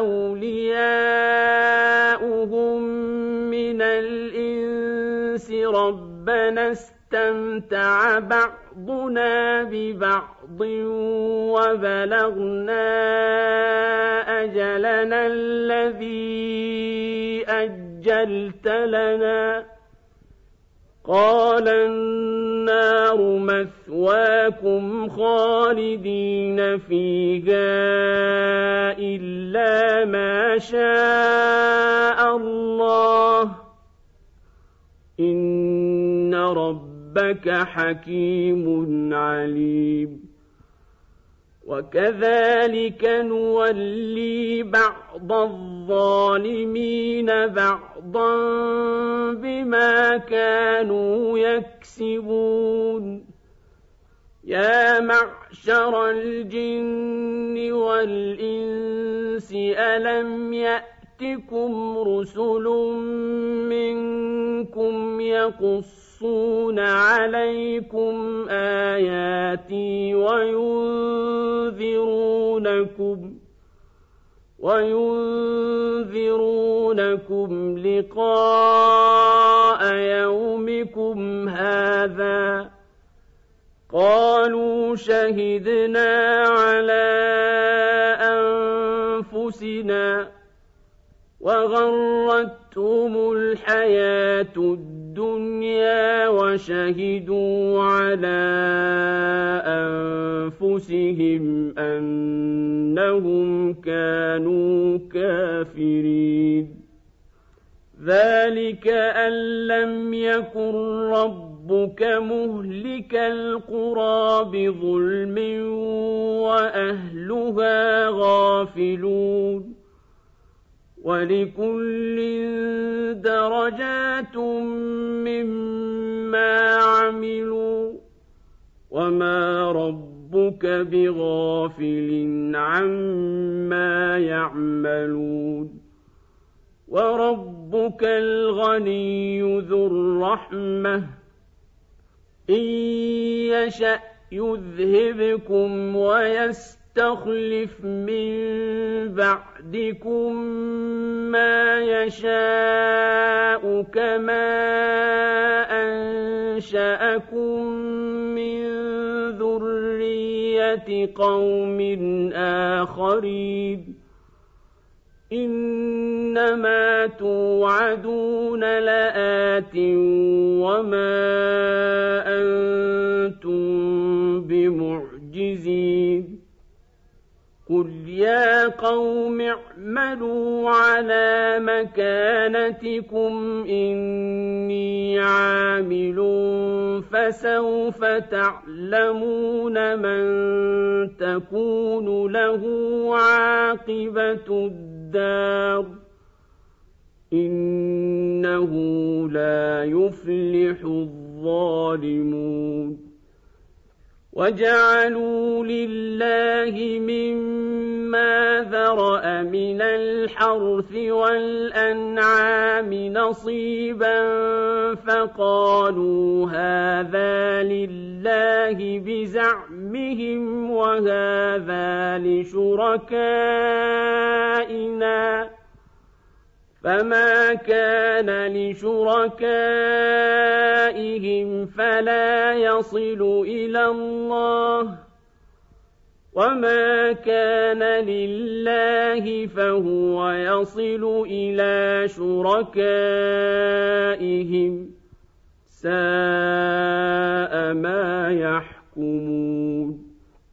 أَوْلِيَاؤُهُم مِّنَ الْإِنسِ رَبَّنَا اسْتَمْتَعَ بَعْضُنَا بِبَعْضٍ وَبَلَغْنَا أَجَلَنَا الَّذِي أَجَّلْتَ لَنَا قَالَ النَّارُ مَثْوَاكُمْ خَالِدِينَ فِيهَا إِلَّا مَا شَاءَ اللَّهُ إِنَّ رَبَّكَ حَكِيمٌ عَلِيمٌ وكذلك نولي بعض الظالمين بعضا بما كانوا يكسبون يا معشر الجن والإنس ألم يأتكم رسل منكم يقصون عليكم آياتي وينذرونكم لقاء يومكم هذا قالوا شهدنا على أنفسنا وغرتهم الحياة الدنيا وشهدوا على أنفسهم أنهم كانوا كافرين ذلك أن لم يكن ربك مهلك القرى بظلم وأهلها غافلون ولكل درجات مما عملوا وما ربك بغافل عما يعملون وربك الغني ذو الرحمة إن يشأ يذهبكم ويستخلف من بعدكم ما يشاء كما أنشأكم من ذرية قوم آخرين إنما توعدون لآت وما أنتم بمعجزين قل يا قوم اعملوا على مكانتكم إني عامل فسوف تعلمون من تكون له عاقبة الدار إنه لا يفلح الظالمون وجعلوا لله مما ذرأ من الحرث والأنعام نصيبا فقالوا هذا لله بزعمهم وهذا لشركائنا فما كان لشركائهم فلا يصل إلى الله وما كان لله فهو يصل إلى شركائهم ساء ما يحكمون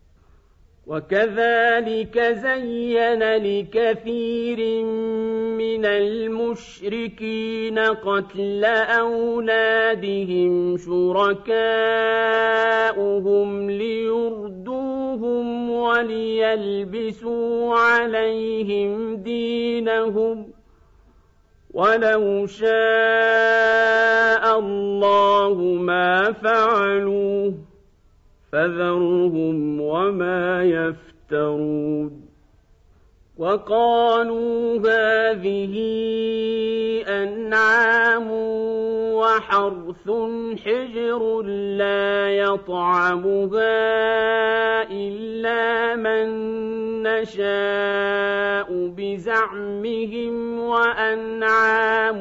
وكذلك زين لكثير من المشركين قتل أولادهم شركاؤهم ليردوهم وليلبسوا عليهم دينهم ولو شاء الله ما فعلوه فذرهم وما يفترون وقالوا هذه أنعام وحرث حجر لا يطعمها إلا من نشاء بزعمهم وأنعام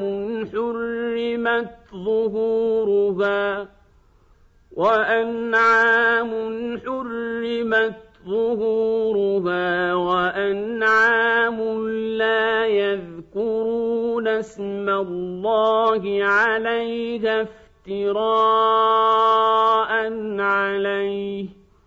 حرمت ظهورها وأنعام لا يذكرون اسم الله عليها افتراء عليه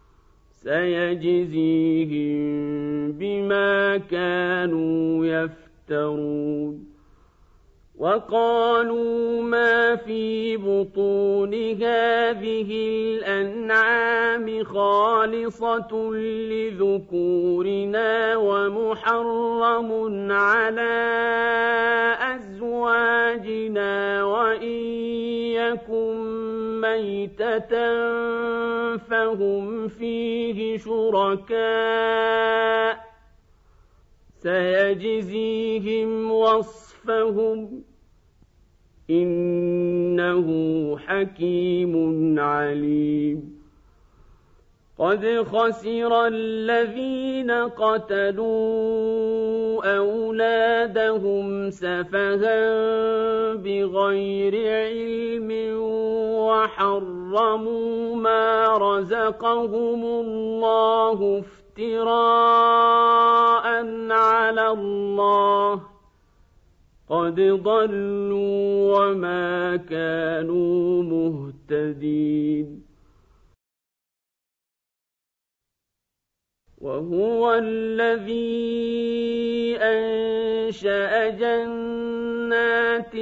سيجزيهم بما كانوا يفترون وقالوا ما في بطون هذه الأنعام خالصة لذكورنا ومحرم على أزواجنا وإن يكن ميتة فهم فيه شركاء سيجزيهم وصفهم إنه حكيم عليم قد خسر الذين قتلوا أولادهم سفها بغير علم وحرموا ما رزقهم الله افتراء على الله قد ضلوا وما كانوا مهتدين وهو الذي أنشأ جنات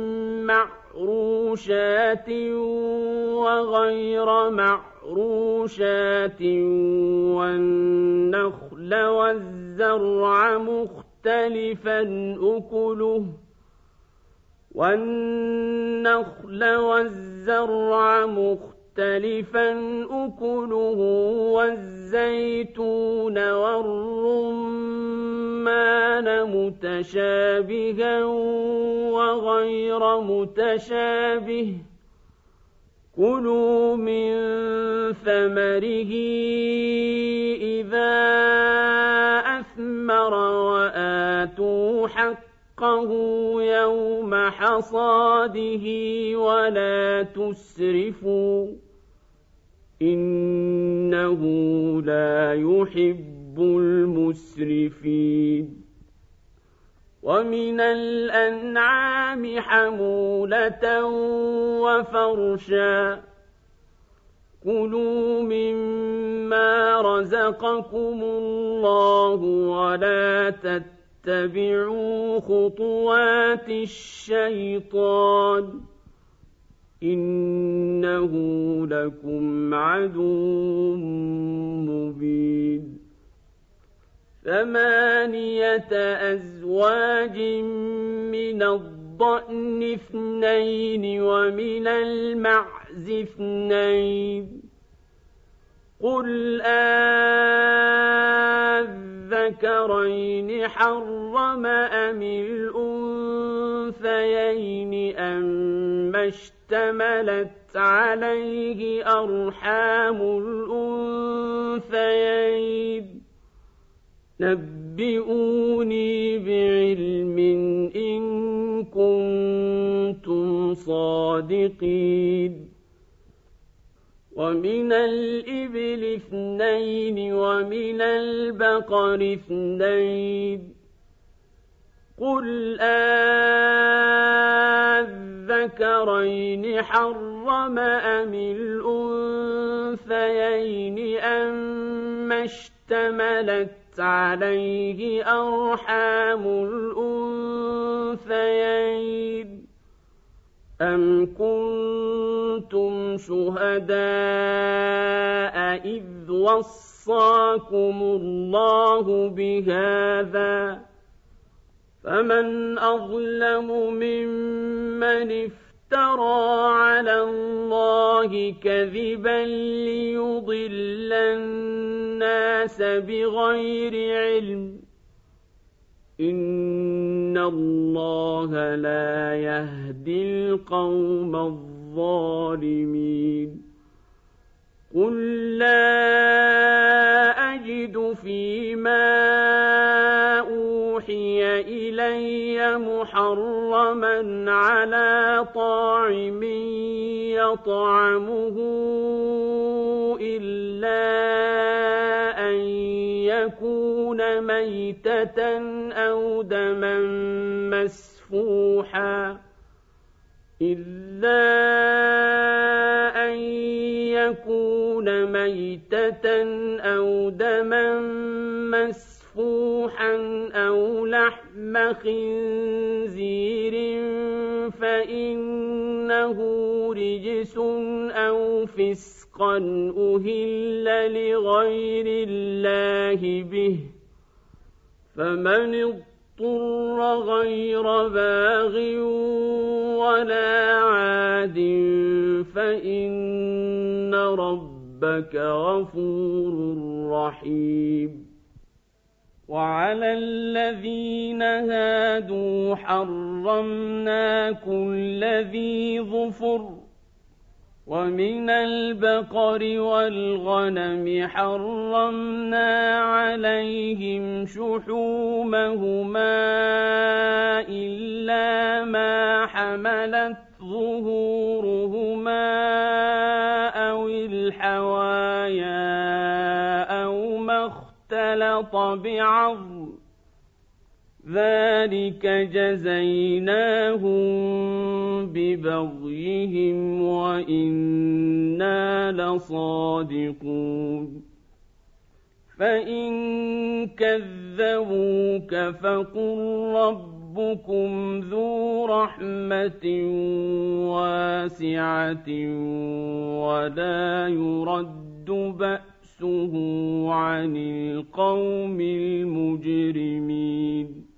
معروشات وغير معروشات والنخل والزرع مختلفا أكله والزيتون والرمان متشابها وغير متشابه كلوا من ثمره إذا أثمر وآتوا حقه يوم حصاده ولا تسرفوا إنه لا يحب المسرفين ومن الأنعام حمولة وفرشا كلوا مما رزقكم الله ولا تتبعوا خطوات الشيطان إنه لكم عدو مبين 8 أزواج من الضأن 2 ومن المعز 2 قل أذكرين حرم أم الأنثيين أما اشتملت عليه أرحام الأنثيين نبئوني بعلم إن كنتم صادقين ومن الإبل 2 ومن البقر 2 قل أذكرين حرم أم الأنثيين أما اشتملت عليه أرحام الأنثيين أم كنتم شهداء إذ وصاكم الله بهذا فمن أظلم ممن افترى على الله كذبا ليضل الناس بغير علم إن الله لا يهدي القوم الظالمين قل لا أجد فيما أوحي إلي محرما على طاعم يطعمه إلا أن يكون ميتة أو دما مسفوحا أو دما مسفوحا أو لحم خنزير أنه رجس أو فسقا أهل لغير الله به فمن اضطر غير باغ ولا عاد فإن ربك غفور رحيم وعلى الذين هادوا حرمنا كل ذي ظفر ومن البقر والغنم حرمنا عليهم شحومهما إلا ما حملت ظهورهما أو الحوايا أو ما اختلط بعظم ذلك جزيناهم ببغيهم وإنا لصادقون فإن كذبوك فقل ربكم ذو رحمة واسعة ولا يرد بأسه عن القوم المجرمين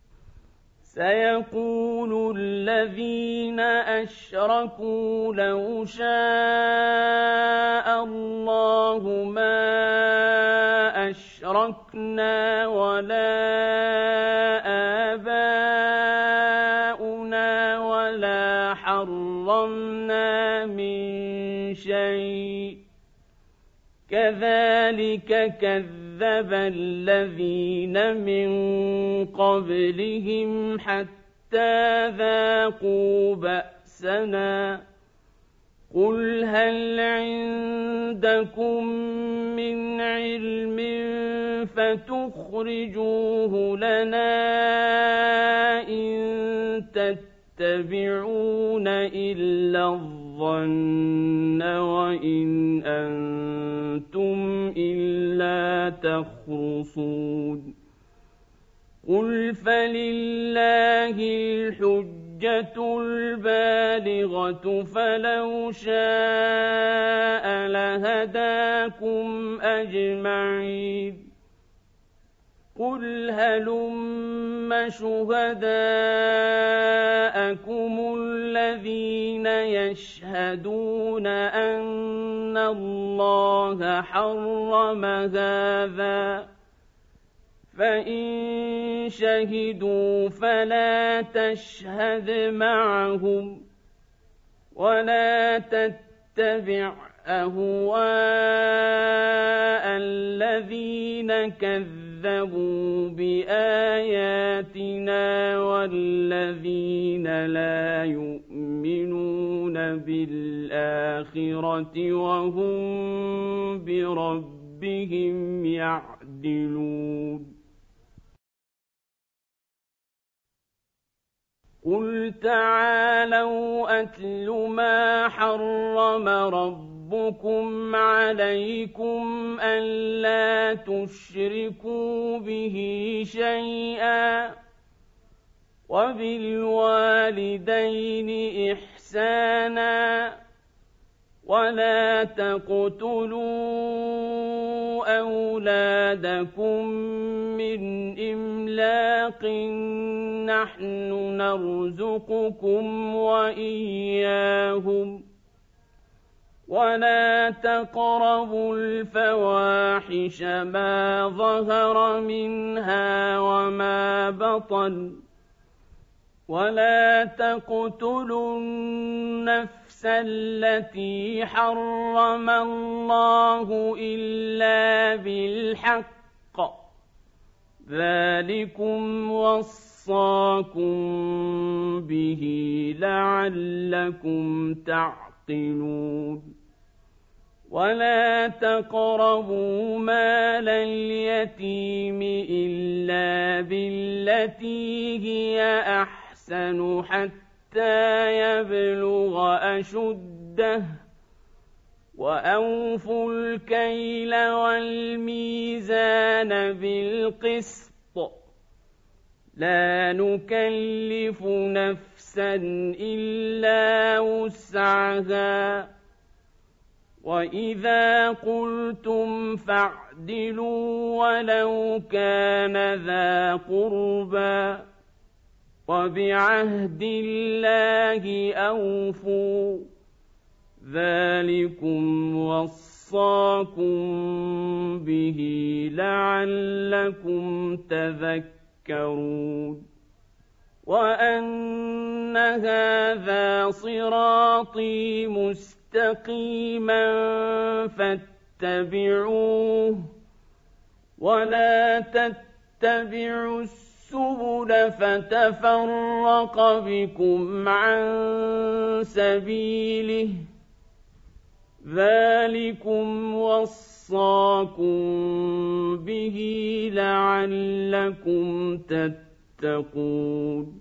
سيقول الذين أشركوا لو شاء الله ما أشركنا ولا آباؤنا ولا حرمنا من شيء كذلك كذب الذين من قبلهم حتى ذاقوا بأسنا قل هل عندكم من علم فتخرجوه لنا إن تتبعون إلا الظن وإن أنتم إلا تخرصون قل فلله الحجة البالغة فلو شاء لهداكم أجمعين قل هلم شهداءكم الذين يشهدون أن الله حرم هذا فإن شهدوا فلا تشهد معهم ولا تتبع أهواء الذين كذبوا بآياتنا والذين لا يؤمنون بالآخرة وهم بربهم يعدلون قل تعالوا أتل ما حرم ربكم عليكم ألا تشركوا به شيئا وبالوالدين إحسانا ولا تقتلوا أولادكم من إملاق نحن نرزقكم وإياهم ولا تقربوا الفواحش ما ظهر منها وما بطن ولا تقتلوا النفس التي حرم الله إلا بالحق ذلكم وصاكم به لعلكم تعقلون ولا تقربوا مال اليتيم إلا بالتي هي أحسن حتى يبلغ أشده وأوفوا الكيل والميزان بالقسط لا نكلف نفسا إلا وسعها وإذا قلتم فاعدلوا ولو كان ذا قربى وبعهد الله أوفوا ذلكم وصاكم به لعلكم تذكرون وأن هذا صراطي مستقيما فاتبعوه ولا تتبعوا السبل فتفرق بكم عن سبيله ذلكم وصاكم به لعلكم تتقون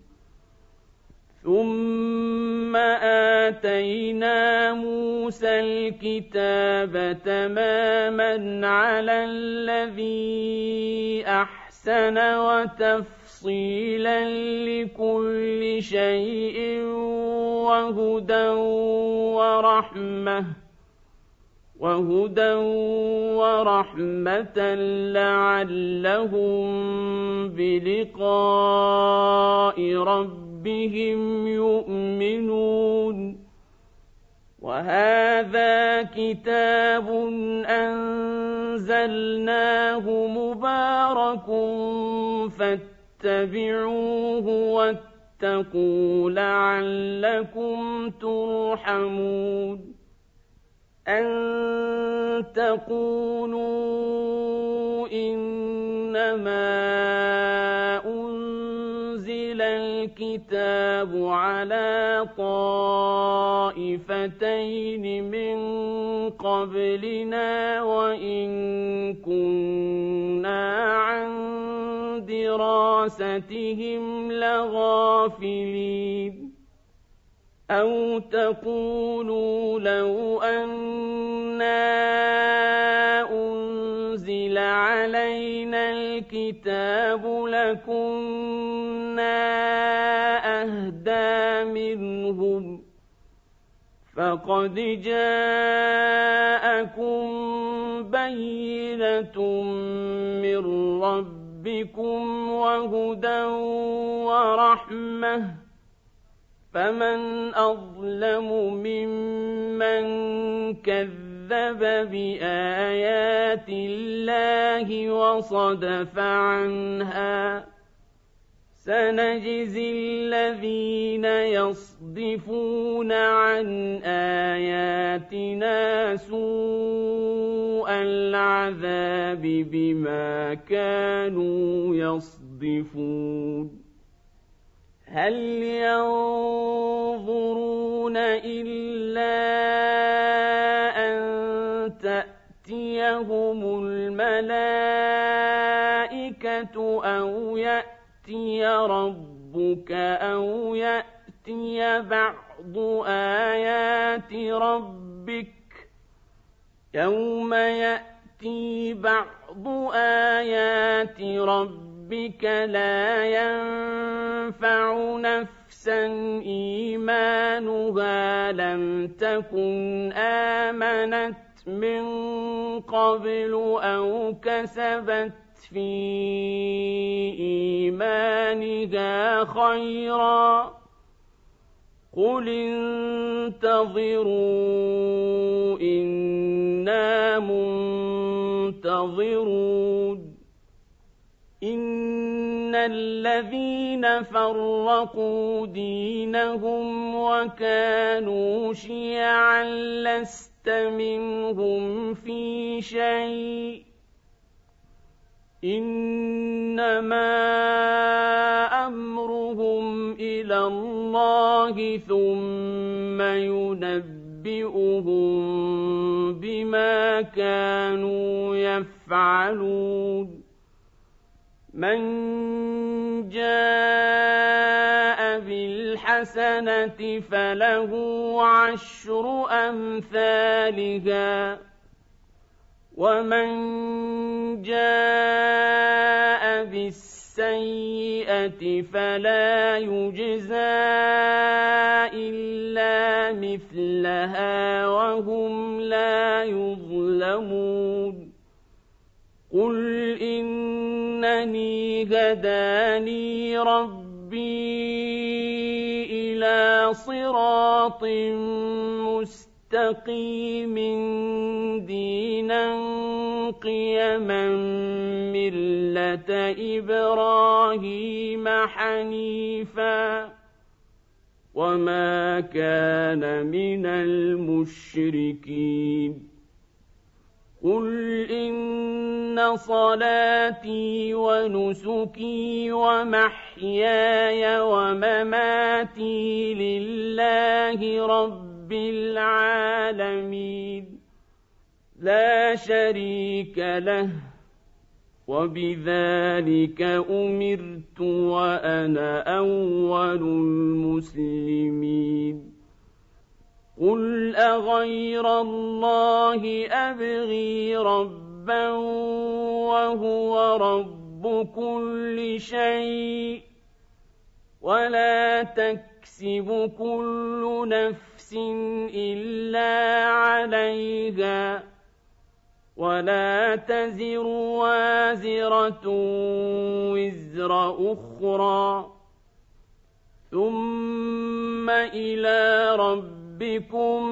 ثم آتينا موسى الكتاب تماما على الذي أحسن وتفصيلا لكل شيء وهدى ورحمة لعلهم بلقاء ربهم يؤمنون وهذا كتاب أنزلناه مبارك فاتبعوه واتقوا لعلكم ترحمون أن تقولوا إنما أنزل الكتاب على طائفتين من قبلنا وإن كنا عن دراستهم لغافلين أو تقولوا لو أنا أنزل علينا الكتاب لكنا أهدى منهم فقد جاءكم بينة من ربكم وهدى ورحمة فمن أظلم ممن كذب بآيات الله وصدف عنها سنجزي الذين يصدفون عن آياتنا سوء العذاب بما كانوا يصدفون هل ينظرون إلا أن تأتيهم الملائكة أو يأتي ربك أو يأتي بعض آيات ربك يوم يأتي بعض آيات ربك لا ينفع نفسا إيمانها لم تكن آمنت من قبل أو كسبت في إيمانها خيرا قل انتظروا إنا منتظرون إن الذين فرقوا دينهم وكانوا شيعا لست منهم في شيء إنما أمرهم إلى الله ثم ينبئهم بما كانوا يفعلون من جاء بالحسنة فله 10 أمثالها ومن جاء بالسيئة السيئة فلا يجزى إلا مثلها وهم لا يظلمون قل إنني هداني ربي إلى صراط مستقيم دينا قيما ملة إبراهيم حنيفا وما كان من المشركين قل إن صلاتي ونسكي ومحياي ومماتي لله رب العالمين لا شريك له وبذلك أمرت وأنا أول المسلمين قل أغير الله أبغي ربا وهو رب كل شيء ولا تكسب كل نفس إلا عليها ولا تزر وازرة وزر أخرى ثم إلى ربكم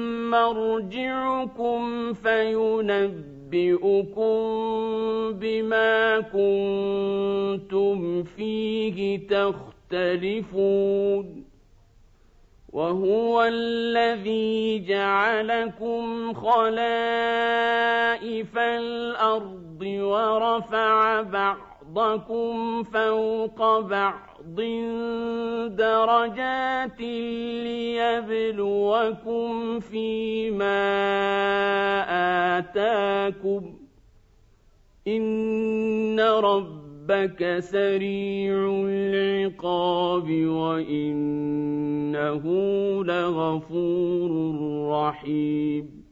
مرجعكم فينبئكم بما كنتم فيه تختلفون وهو الذي جعلكم خلائف الأرض ورفع بعضكم فوق بعض درجات ليبلوكم فيما آتاكم إن ربك سريع العقاب وإنه لغفور رحيم